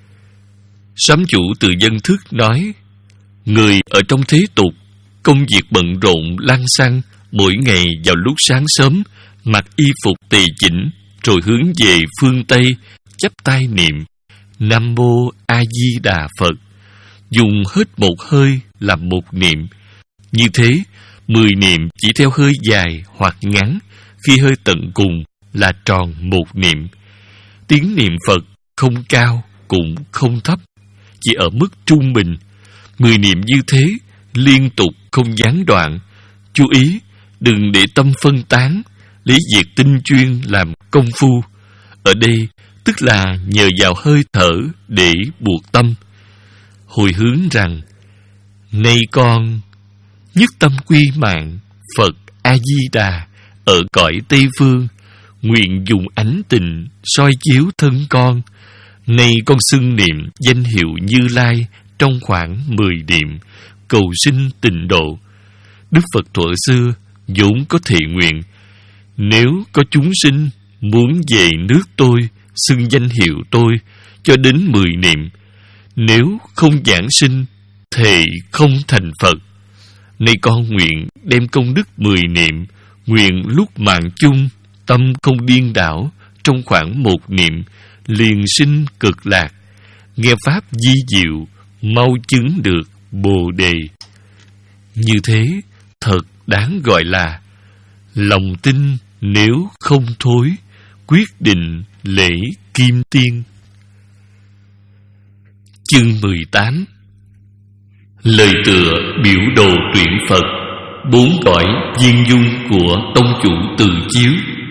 Speaker 1: Sám chủ từ Dân Thức nói: người ở trong thế tục, công việc bận rộn lăng xăng, mỗi ngày vào lúc sáng sớm mặc y phục tề chỉnh, rồi hướng về phương Tây, chắp tay niệm Nam Mô A Di Đà Phật, dùng hết một hơi làm một niệm. Như thế, mười niệm chỉ theo hơi dài hoặc ngắn, khi hơi tận cùng là tròn một niệm. Tiếng niệm Phật không cao cũng không thấp, chỉ ở mức trung bình. Mười niệm như thế liên tục không gián đoạn. Chú ý đừng để tâm phân tán, lấy việc tinh chuyên làm công phu. Ở đây tức là nhờ vào hơi thở để buộc tâm. Hồi hướng rằng: nay con nhất tâm quy mạng Phật A Di Đà ở cõi Tây Phương, nguyện dùng ánh tình soi chiếu thân con. Nay con xưng niệm danh hiệu Như Lai trong khoảng mười niệm, cầu sinh tịnh độ. Đức Phật thuở xưa vốn có thệ nguyện: nếu có chúng sinh muốn về nước tôi, xưng danh hiệu tôi cho đến mười niệm, nếu không giảng sinh, thệ không thành Phật. Nay con nguyện đem công đức mười niệm, nguyện lúc mạng chung, tâm không điên đảo, trong khoảng một niệm liền sinh cực lạc, nghe pháp di diệu, mau chứng được bồ đề. Như thế thật đáng gọi là lòng tin nếu không thối, quyết định lễ kim tiên. Chương mười tám. Lời tựa biểu đồ tuyển Phật, bốn cõi viên dung của tông chủ Từ Chiếu.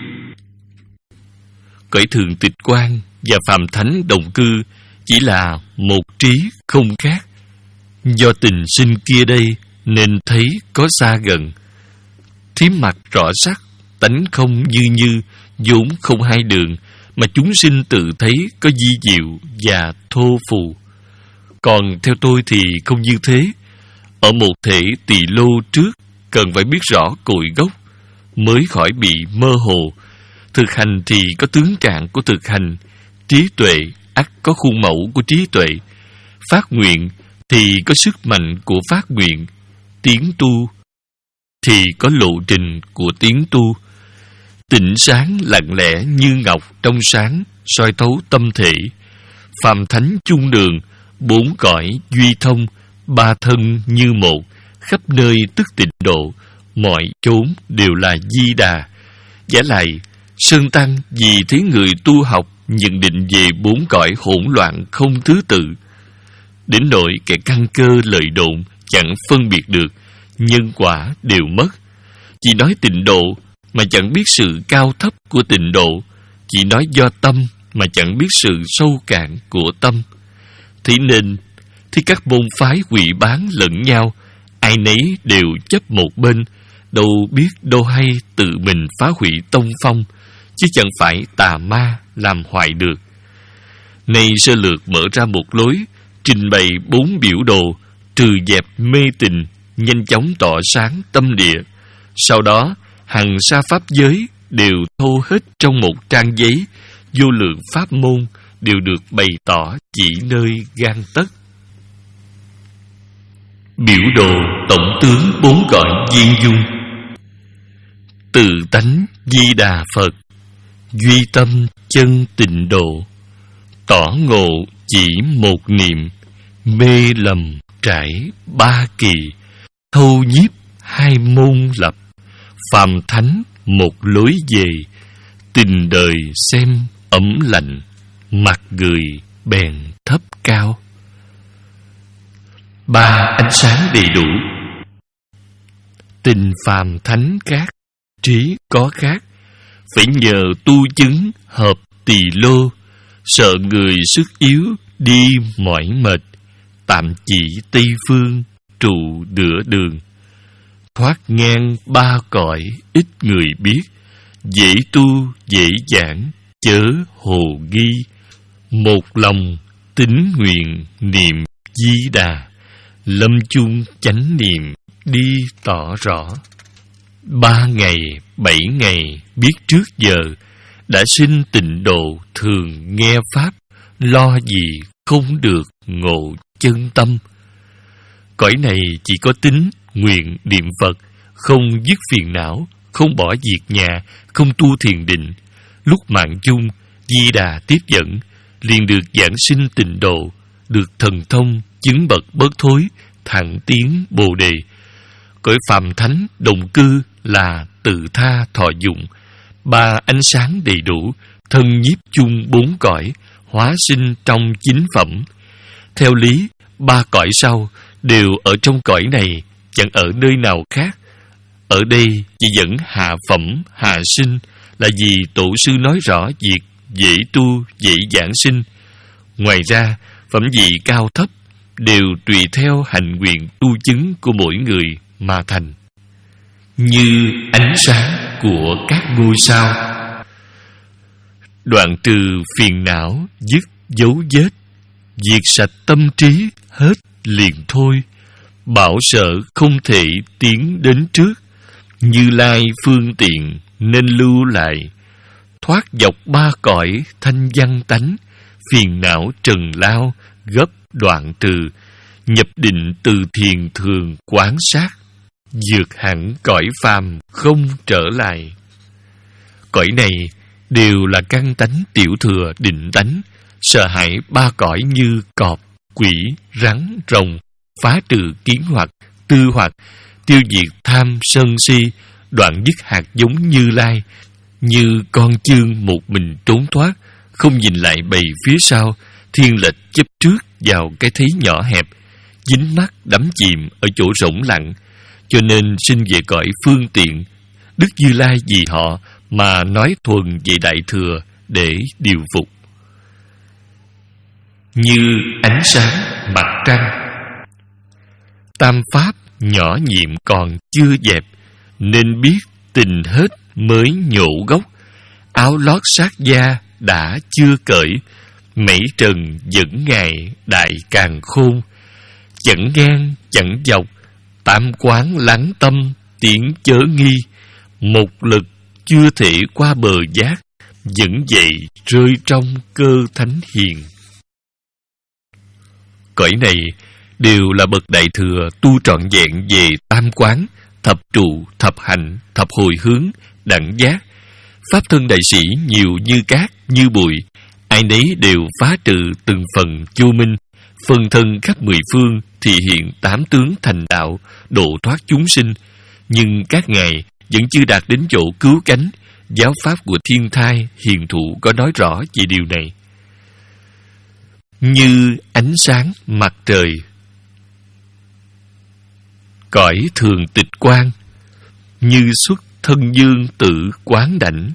Speaker 1: Cõi thường tịch quan và phàm thánh đồng cư chỉ là một trí không khác. Do tình sinh kia đây nên thấy có xa gần. Thím mặt rõ sắc, tánh không như như, vốn không hai đường, mà chúng sinh tự thấy có vi diệu và thô phù. Còn theo tôi thì không như thế. Ở một thể tỳ lô trước cần phải biết rõ cội gốc mới khỏi bị mơ hồ. Thực hành thì có tướng trạng của thực hành, trí tuệ ắt có khuôn mẫu của trí tuệ, phát nguyện thì có sức mạnh của phát nguyện, tiến tu thì có lộ trình của tiến tu. Tịnh sáng lặng lẽ như ngọc trong sáng, soi thấu tâm thể. Phàm thánh chung đường, bốn cõi duy thông, ba thân như một, khắp nơi tức tịnh độ, mọi chốn đều là Di Đà. Giả lại, Sơn Tăng vì thấy người tu học nhận định về bốn cõi hỗn loạn không thứ tự, đến nỗi kẻ căn cơ lợi độn chẳng phân biệt được, nhân quả đều mất. Chỉ nói tịnh độ mà chẳng biết sự cao thấp của tịnh độ, chỉ nói do tâm mà chẳng biết sự sâu cạn của tâm. Thế nên thì các môn phái quỷ bán lẫn nhau, ai nấy đều chấp một bên, đâu biết đâu hay tự mình phá hủy tông phong, chứ chẳng phải tà ma làm hoại được. Nay sơ lược mở ra một lối, trình bày bốn biểu đồ, trừ dẹp mê tình, nhanh chóng tỏ sáng tâm địa. Sau đó hằng sa pháp giới đều thô hết trong một trang giấy, vô lượng pháp môn đều được bày tỏ chỉ nơi gan tấc. Biểu đồ tổng tướng bốn cõi viên dung. Tự tánh Di Đà Phật, duy tâm chân tịnh độ, tỏ ngộ chỉ một niệm, mê lầm trải ba kỳ, thâu nhiếp hai môn lập, phàm thánh một lối về, tình đời xem ấm lạnh, mặt người bèn thấp cao. Ba ánh sáng đầy đủ. Tình phàm thánh khác, trí có khác, phải nhờ tu chứng hợp tỳ lô, sợ người sức yếu đi mỏi mệt, tạm chỉ Tây phương trụ đửa đường. Thoát ngang ba cõi ít người biết, dễ tu dễ giảng chớ hồ nghi. Một lòng tín nguyện niệm Di Đà, lâm chung chánh niệm đi tỏ rõ. Ba ngày bảy ngày biết trước giờ, đã sinh tịnh độ thường nghe pháp, lo gì không được ngộ chân tâm. Cõi này chỉ có tín nguyện niệm Phật, không dứt phiền não, không bỏ việc nhà, không tu thiền định. Lúc mạng chung, Di Đà tiếp dẫn, liền được giảng sinh tịnh độ, được thần thông chứng bậc bất thối, thẳng tiến Bồ đề. Cõi phàm thánh đồng cư là tự tha thọ dụng, ba ánh sáng đầy đủ, thân nhiếp chung bốn cõi, hóa sinh trong chính phẩm. Theo lý, ba cõi sau đều ở trong cõi này, chẳng ở nơi nào khác. Ở đây chỉ dẫn hạ phẩm hạ sinh, là vì tổ sư nói rõ việc dễ tu dễ giảng sinh. Ngoài ra, phẩm vị cao thấp đều tùy theo hành nguyện tu chứng của mỗi người mà thành. Như ánh sáng của các ngôi sao, đoạn trừ phiền não, dứt dấu vết, diệt sạch tâm trí hết liền thôi. Bảo sợ không thể tiến đến trước, Như Lai phương tiện nên lưu lại. Thoát dọc ba cõi thanh văn tánh, phiền não trần lao gấp đoạn trừ. Nhập định từ thiền thường quán sát, vượt hẳn cõi phàm không trở lại. Cõi này đều là căn tánh tiểu thừa định tánh, sợ hãi ba cõi như cọp, quỷ, rắn, rồng, phá trừ kiến hoặc, tư hoặc, tiêu diệt tham sân si, đoạn dứt hạt giống Như Lai. Như con chương một mình trốn thoát, không nhìn lại bầy phía sau, thiên lệch chấp trước vào cái thấy nhỏ hẹp, dính mắt đắm chìm ở chỗ rỗng lặng. cho nên sinh về cõi phương tiện. Đức Như Lai vì họ mà nói thuần về Đại Thừa để điều phục. Như ánh sáng mặt trăng. Tam pháp nhỏ nhiệm còn chưa dẹp, nên biết tình hết mới nhổ gốc. Áo lót sát da đã chưa cởi, mảy trần dẫn ngài đại càn khôn. Chẳng ngang chẳng dọc, tam quán lắng tâm tiếng chớ nghi. Một lực chưa thể qua bờ giác, vẫn dậy rơi trong cơ thánh hiền. Cõi này đều là bậc đại thừa tu trọn vẹn về tam quán, thập trụ, thập hạnh, thập hồi hướng, đẳng giác. Pháp thân đại sĩ nhiều như cát, như bụi, ai nấy đều phá trừ từng phần vô minh. Phần thân khắp mười phương thì hiện tám tướng thành đạo, độ thoát chúng sinh. Nhưng các ngài vẫn chưa đạt đến chỗ cứu cánh. Giáo pháp của Thiên Thai hiền thụ có nói rõ về điều này. Như ánh sáng mặt trời. Cõi thường tịch quang, như xuất thân dương tự quán đảnh.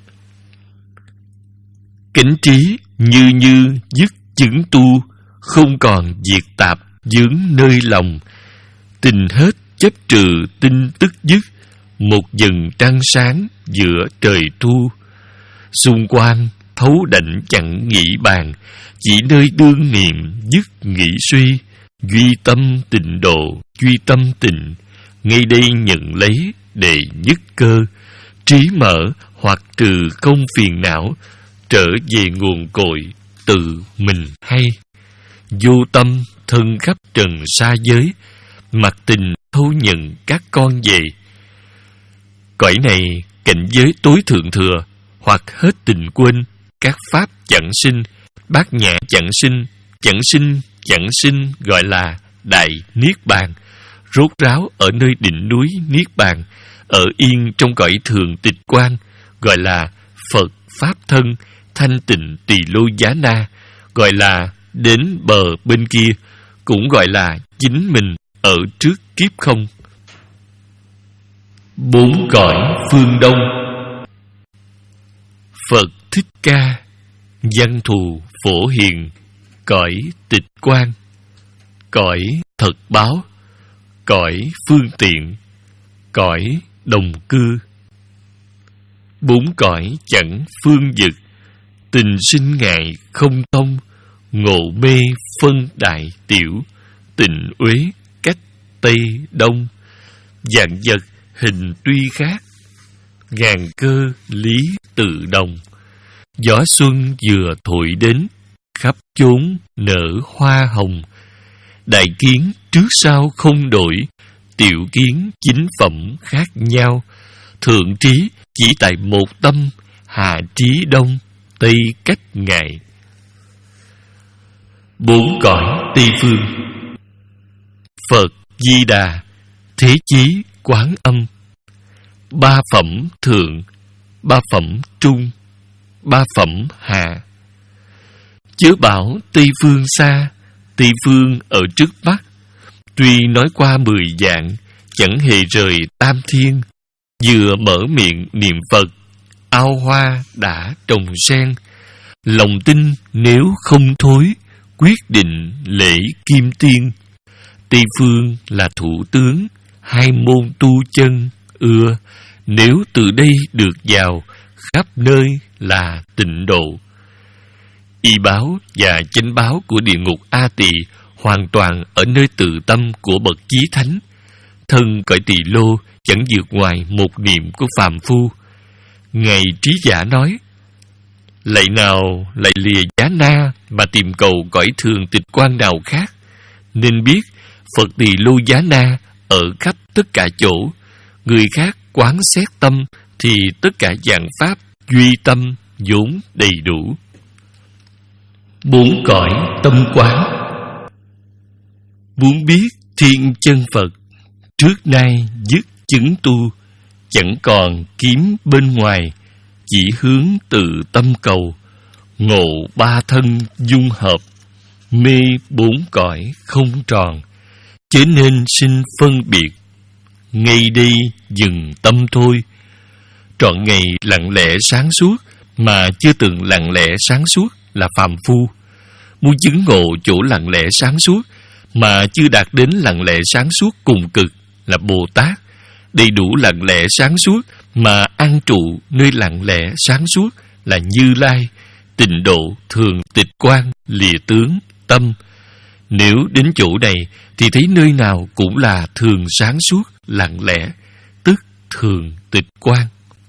Speaker 1: Cánh trí như như dứt chứng tu, không còn diệt tạp dướng nơi lòng. Tình hết chấp trừ tinh tức dứt, một dần trăng sáng giữa trời thu. Xung quanh thấu đảnh chẳng nghĩ bàn, chỉ nơi đương niệm dứt nghĩ suy. Duy tâm tịnh độ, duy tâm tịnh, ngay đây nhận lấy để nhất cơ. Trí mở hoặc trừ không phiền não, trở về nguồn cội tự mình hay. Vô tâm thân khắp trần xa giới, mặc tình thấu nhận các con về. Cõi này cảnh giới tối thượng thừa, hoặc hết tình quên, các pháp chẳng sinh, bát nhã chẳng sinh, chẳng sinh chẳng sinh gọi là đại niết bàn. Rốt ráo ở nơi đỉnh núi niết bàn, ở yên trong cõi thường tịch quang, gọi là Phật pháp thân, thanh tịnh tỳ lô giá na, gọi là đến bờ bên kia, cũng gọi là chính mình ở trước kiếp không. Bốn cõi phương Đông. Phật Thích Ca, văn thù phổ hiền, cõi tịch quang, cõi thật báo, cõi phương tiện, cõi đồng cư. Bốn cõi chẳng phương vực, tình sinh ngại không thông, ngộ mê phân đại tiểu, tịnh uế cách tây đông. Vạn vật hình tuy khác, ngàn cơ lý tự đồng. Gió xuân vừa thổi đến, khắp chốn nở hoa hồng. Đại kiến trước sau không đổi, tiểu kiến chính phẩm khác nhau. Thượng trí chỉ tại một tâm, hạ trí đông, tây cách ngại. Bốn cõi Tây phương. Phật Di Đà, Thế Chí Quán Âm. Ba phẩm thượng, ba phẩm trung, ba phẩm hạ. Chớ bảo Tây phương xa, Tây phương ở trước mắt. Tuy nói qua mười vạn, chẳng hề rời tam thiên. Vừa mở miệng niệm Phật, ao hoa đã trồng sen. Lòng tin nếu không thối, quyết định lễ kim tiên. Tây phương là thủ tướng, hai môn tu chân ưa. Nếu từ đây được vào, khắp nơi là tịnh độ. Y báo và chánh báo của địa ngục A Tỳ hoàn toàn ở nơi tự tâm của bậc chí thánh. Thân cõi Tỳ Lô chẳng vượt ngoài một niệm của phàm phu. Ngài Trí Giả nói: lạy nào lại lìa giá na mà tìm cầu cõi thường tịch quan nào khác. Nên biết Phật Tỳ Lô Giá Na ở khắp tất cả chỗ. Người khác quán xét tâm thì tất cả dạng pháp duy tâm vốn đầy đủ. Bốn cõi tâm quán. Muốn biết thiên chân Phật, trước nay dứt chứng tu, chẳng còn kiếm bên ngoài, chỉ hướng từ tâm cầu. Ngộ ba thân dung hợp, mê bốn cõi không tròn, chớ nên sinh phân biệt. ngay đây dừng tâm thôi. Trọn ngày lặng lẽ sáng suốt mà chưa từng lặng lẽ sáng suốt là phàm phu. Muốn chứng ngộ chỗ lặng lẽ sáng suốt mà chưa đạt đến lặng lẽ sáng suốt cùng cực là Bồ Tát. Đầy đủ lặng lẽ sáng suốt mà an trụ nơi lặng lẽ sáng suốt là Như Lai. Tịnh độ, thường tịch quan, lìa tướng, tâm. Nếu đến chỗ này thì thấy nơi nào cũng là thường sáng suốt, lặng lẽ, tức thường tịch quan.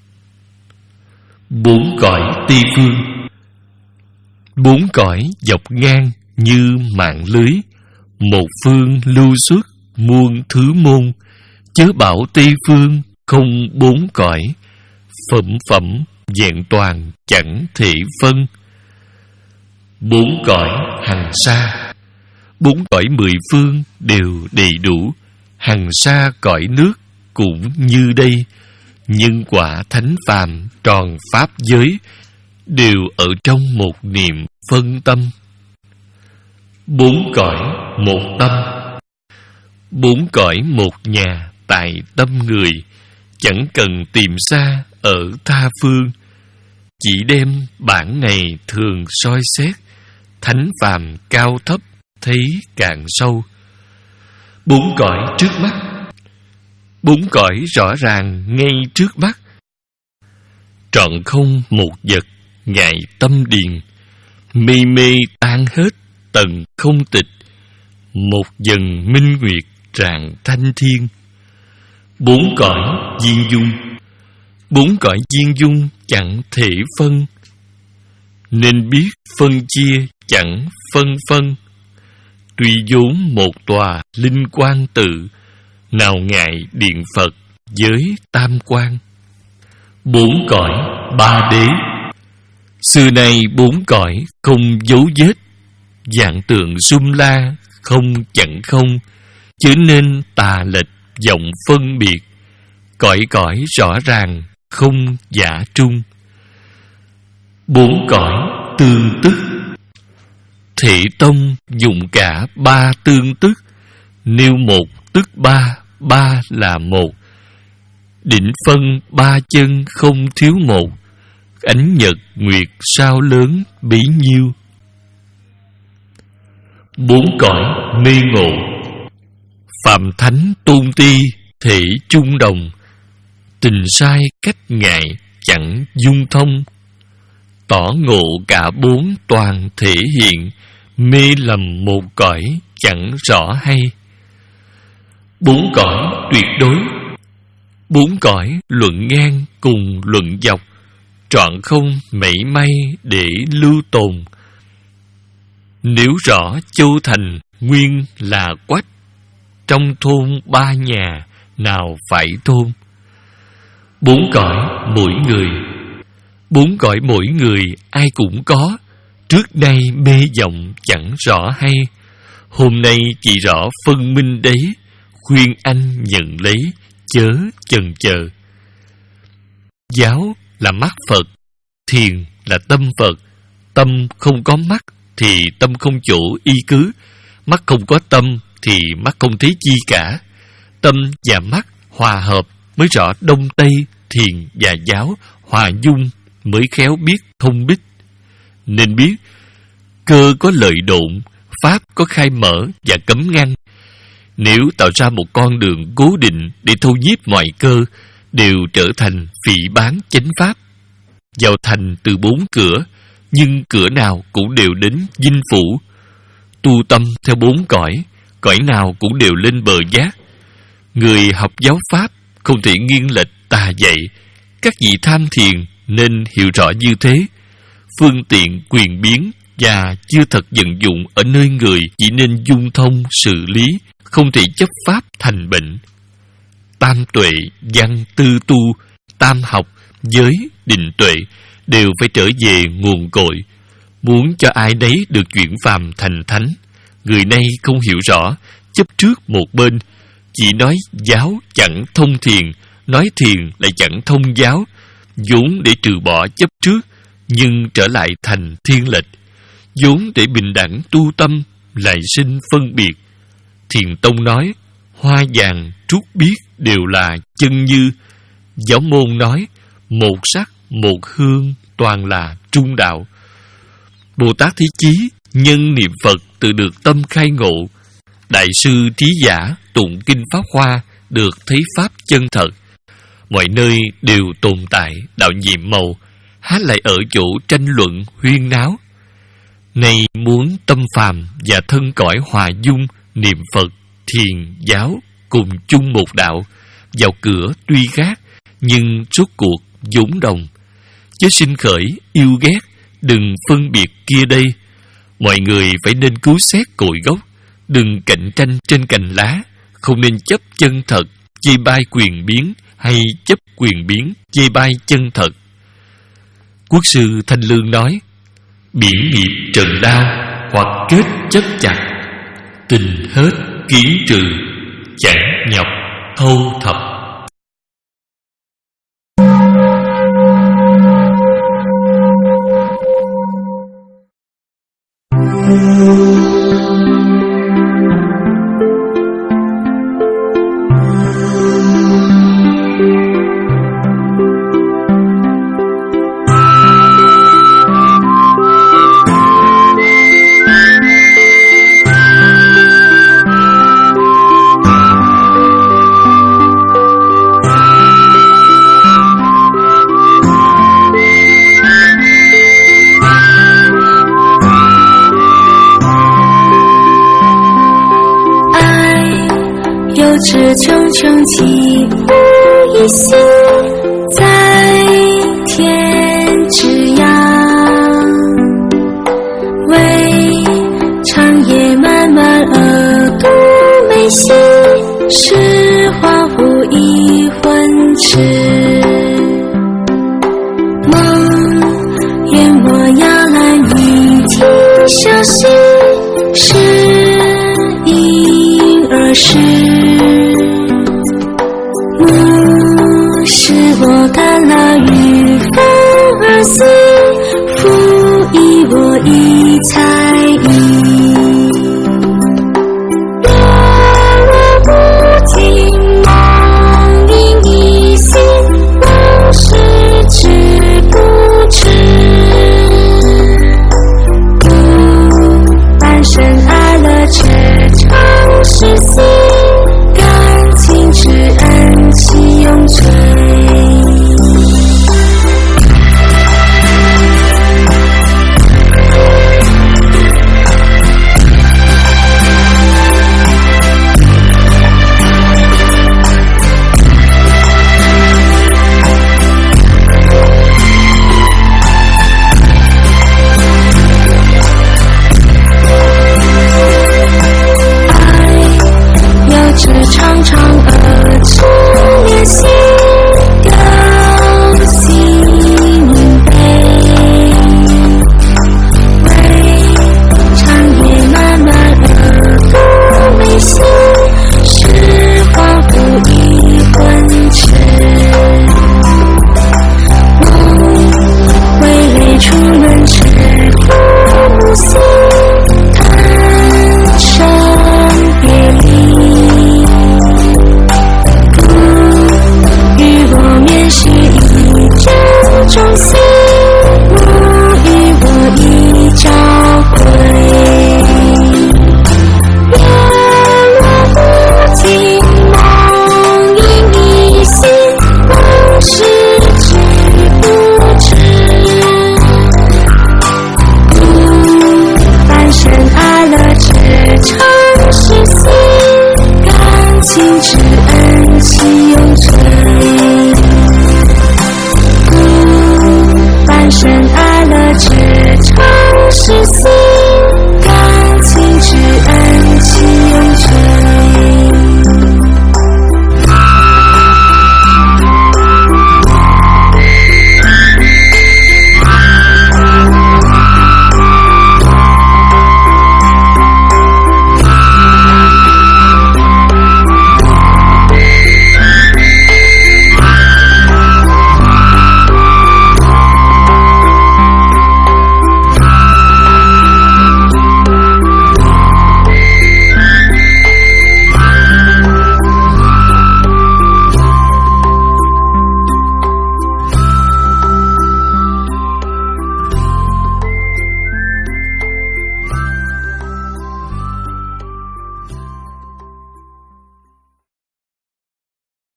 Speaker 1: Bốn cõi Tây phương. Bốn cõi dọc ngang như mạng lưới, một phương lưu xuất muôn thứ môn. Chớ bảo Tây phương không bốn cõi, phẩm phẩm vẹn toàn chẳng thể phân. Bốn cõi hằng sa. Bốn cõi mười phương đều đầy đủ. Hằng sa cõi nước cũng như đây. Nhân quả thánh phàm tròn pháp giới đều ở trong một niệm phân tâm. Bốn cõi một tâm. Bốn cõi một nhà tại tâm người, chẳng cần tìm xa ở tha phương. Chỉ đem bản này thường soi xét, thánh phàm cao thấp thấy càng sâu. Bốn cõi trước mắt. Bốn cõi rõ ràng ngay trước mắt. Trọn không một vật ngại tâm điền, mê mê tan hết tầng không tịch. Một dần minh nguyệt rạng thanh thiên. Bốn cõi viên dung. Bốn cõi viên dung chẳng thể phân, nên biết phân chia chẳng phân phân. Tuy vốn một tòa linh quang tự, nào ngại điện Phật với tam quan. Bốn cõi ba đế. Xưa nay bốn cõi không dấu vết, dạng tượng sum la không chẳng không, chớ nên tà lệch vọng phân biệt. Cõi cõi rõ ràng không giả trung. Bốn cõi tương tức. Thể tông dùng cả ba tương tức, nêu một tức ba, ba là một. Định phân ba chân không thiếu một, ánh nhật nguyệt sao lớn bấy nhiêu. Bốn cõi mê ngộ. Phạm thánh tôn ti thể chung đồng, tình sai cách ngại chẳng dung thông. Tỏ ngộ cả bốn toàn thể hiện, mê lầm một cõi chẳng rõ hay. Bốn cõi tuyệt đối. Bốn cõi luận ngang cùng luận dọc, trọn không mảy may để lưu tồn. Nếu rõ châu thành nguyên là quách, trong thôn ba nhà nào phải thôn. Bốn cõi mỗi người. Bốn cõi mỗi người ai cũng có, trước nay mê vọng chẳng rõ hay. Hôm nay chỉ rõ phân minh đấy, khuyên anh nhận lấy chớ chần chờ. Giáo là mắt Phật, thiền là tâm Phật. Tâm không có mắt thì tâm không chỗ y cứ, mắt không có tâm thì mắt không thấy chi cả. Tâm và mắt hòa hợp mới rõ đông tây, thiền và giáo hòa dung mới khéo biết thông bích. Nên biết cơ có lợi độn, pháp có khai mở và cấm ngăn. Nếu tạo ra một con đường cố định để thâu nhiếp mọi cơ, đều trở thành phỉ báng chánh pháp. Vào thành từ bốn cửa, nhưng cửa nào cũng đều đến dinh phủ. Tu tâm theo bốn cõi, cõi nào cũng đều lên bờ giác. Người học giáo pháp không thể nghiêng lệch tà dạy. Các vị tham thiền nên hiểu rõ như thế. Phương tiện quyền biến và chưa thật vận dụng ở nơi người chỉ nên dung thông xử lý, không thể chấp pháp thành bệnh. Tam tuệ, văn tư tu, tam học, giới, định tuệ đều phải trở về nguồn cội. Muốn cho ai đấy được chuyển phàm thành thánh, người nay không hiểu rõ, chấp trước một bên, chỉ nói giáo chẳng thông thiền, nói thiền lại chẳng thông giáo, vốn để trừ bỏ chấp trước, nhưng trở lại thành thiên lệch. Vốn để bình đẳng tu tâm, lại sinh phân biệt. Thiền tông nói, hoa vàng trút biết đều là chân như. Giáo môn nói một sắc một hương toàn là trung đạo. Bồ Tát Thí Chí nhân niệm Phật tự được tâm khai ngộ. Đại sư Trí Giả tụng kinh Pháp Hoa được thấy pháp chân thật. Mọi nơi đều tồn tại đạo nhiệm màu, há lại ở chỗ tranh luận huyên náo. Này muốn tâm phàm và thân cõi hòa dung, niệm Phật, thiền, giáo cùng chung một đạo, vào cửa tuy khác nhưng rốt cuộc vốn đồng. Chớ sinh khởi yêu ghét, đừng phân biệt kia đây. Mọi người phải nên cứu xét cội gốc, đừng cạnh tranh trên cành lá. Không nên chấp chân thật chê bai quyền biến, hay chấp quyền biến chê bai chân thật. Quốc sư Thanh Lương nói: biển nghiệp trần đao, hoặc kết chấp chặt, tình hết kiến trừ, chẳng nhọc thâu thập.
Speaker 2: 只穷穷寂无一心，在天之阳，为长夜漫漫而独美心，是恍惚一魂痴。梦愿我摇篮雨啼消息，是因而是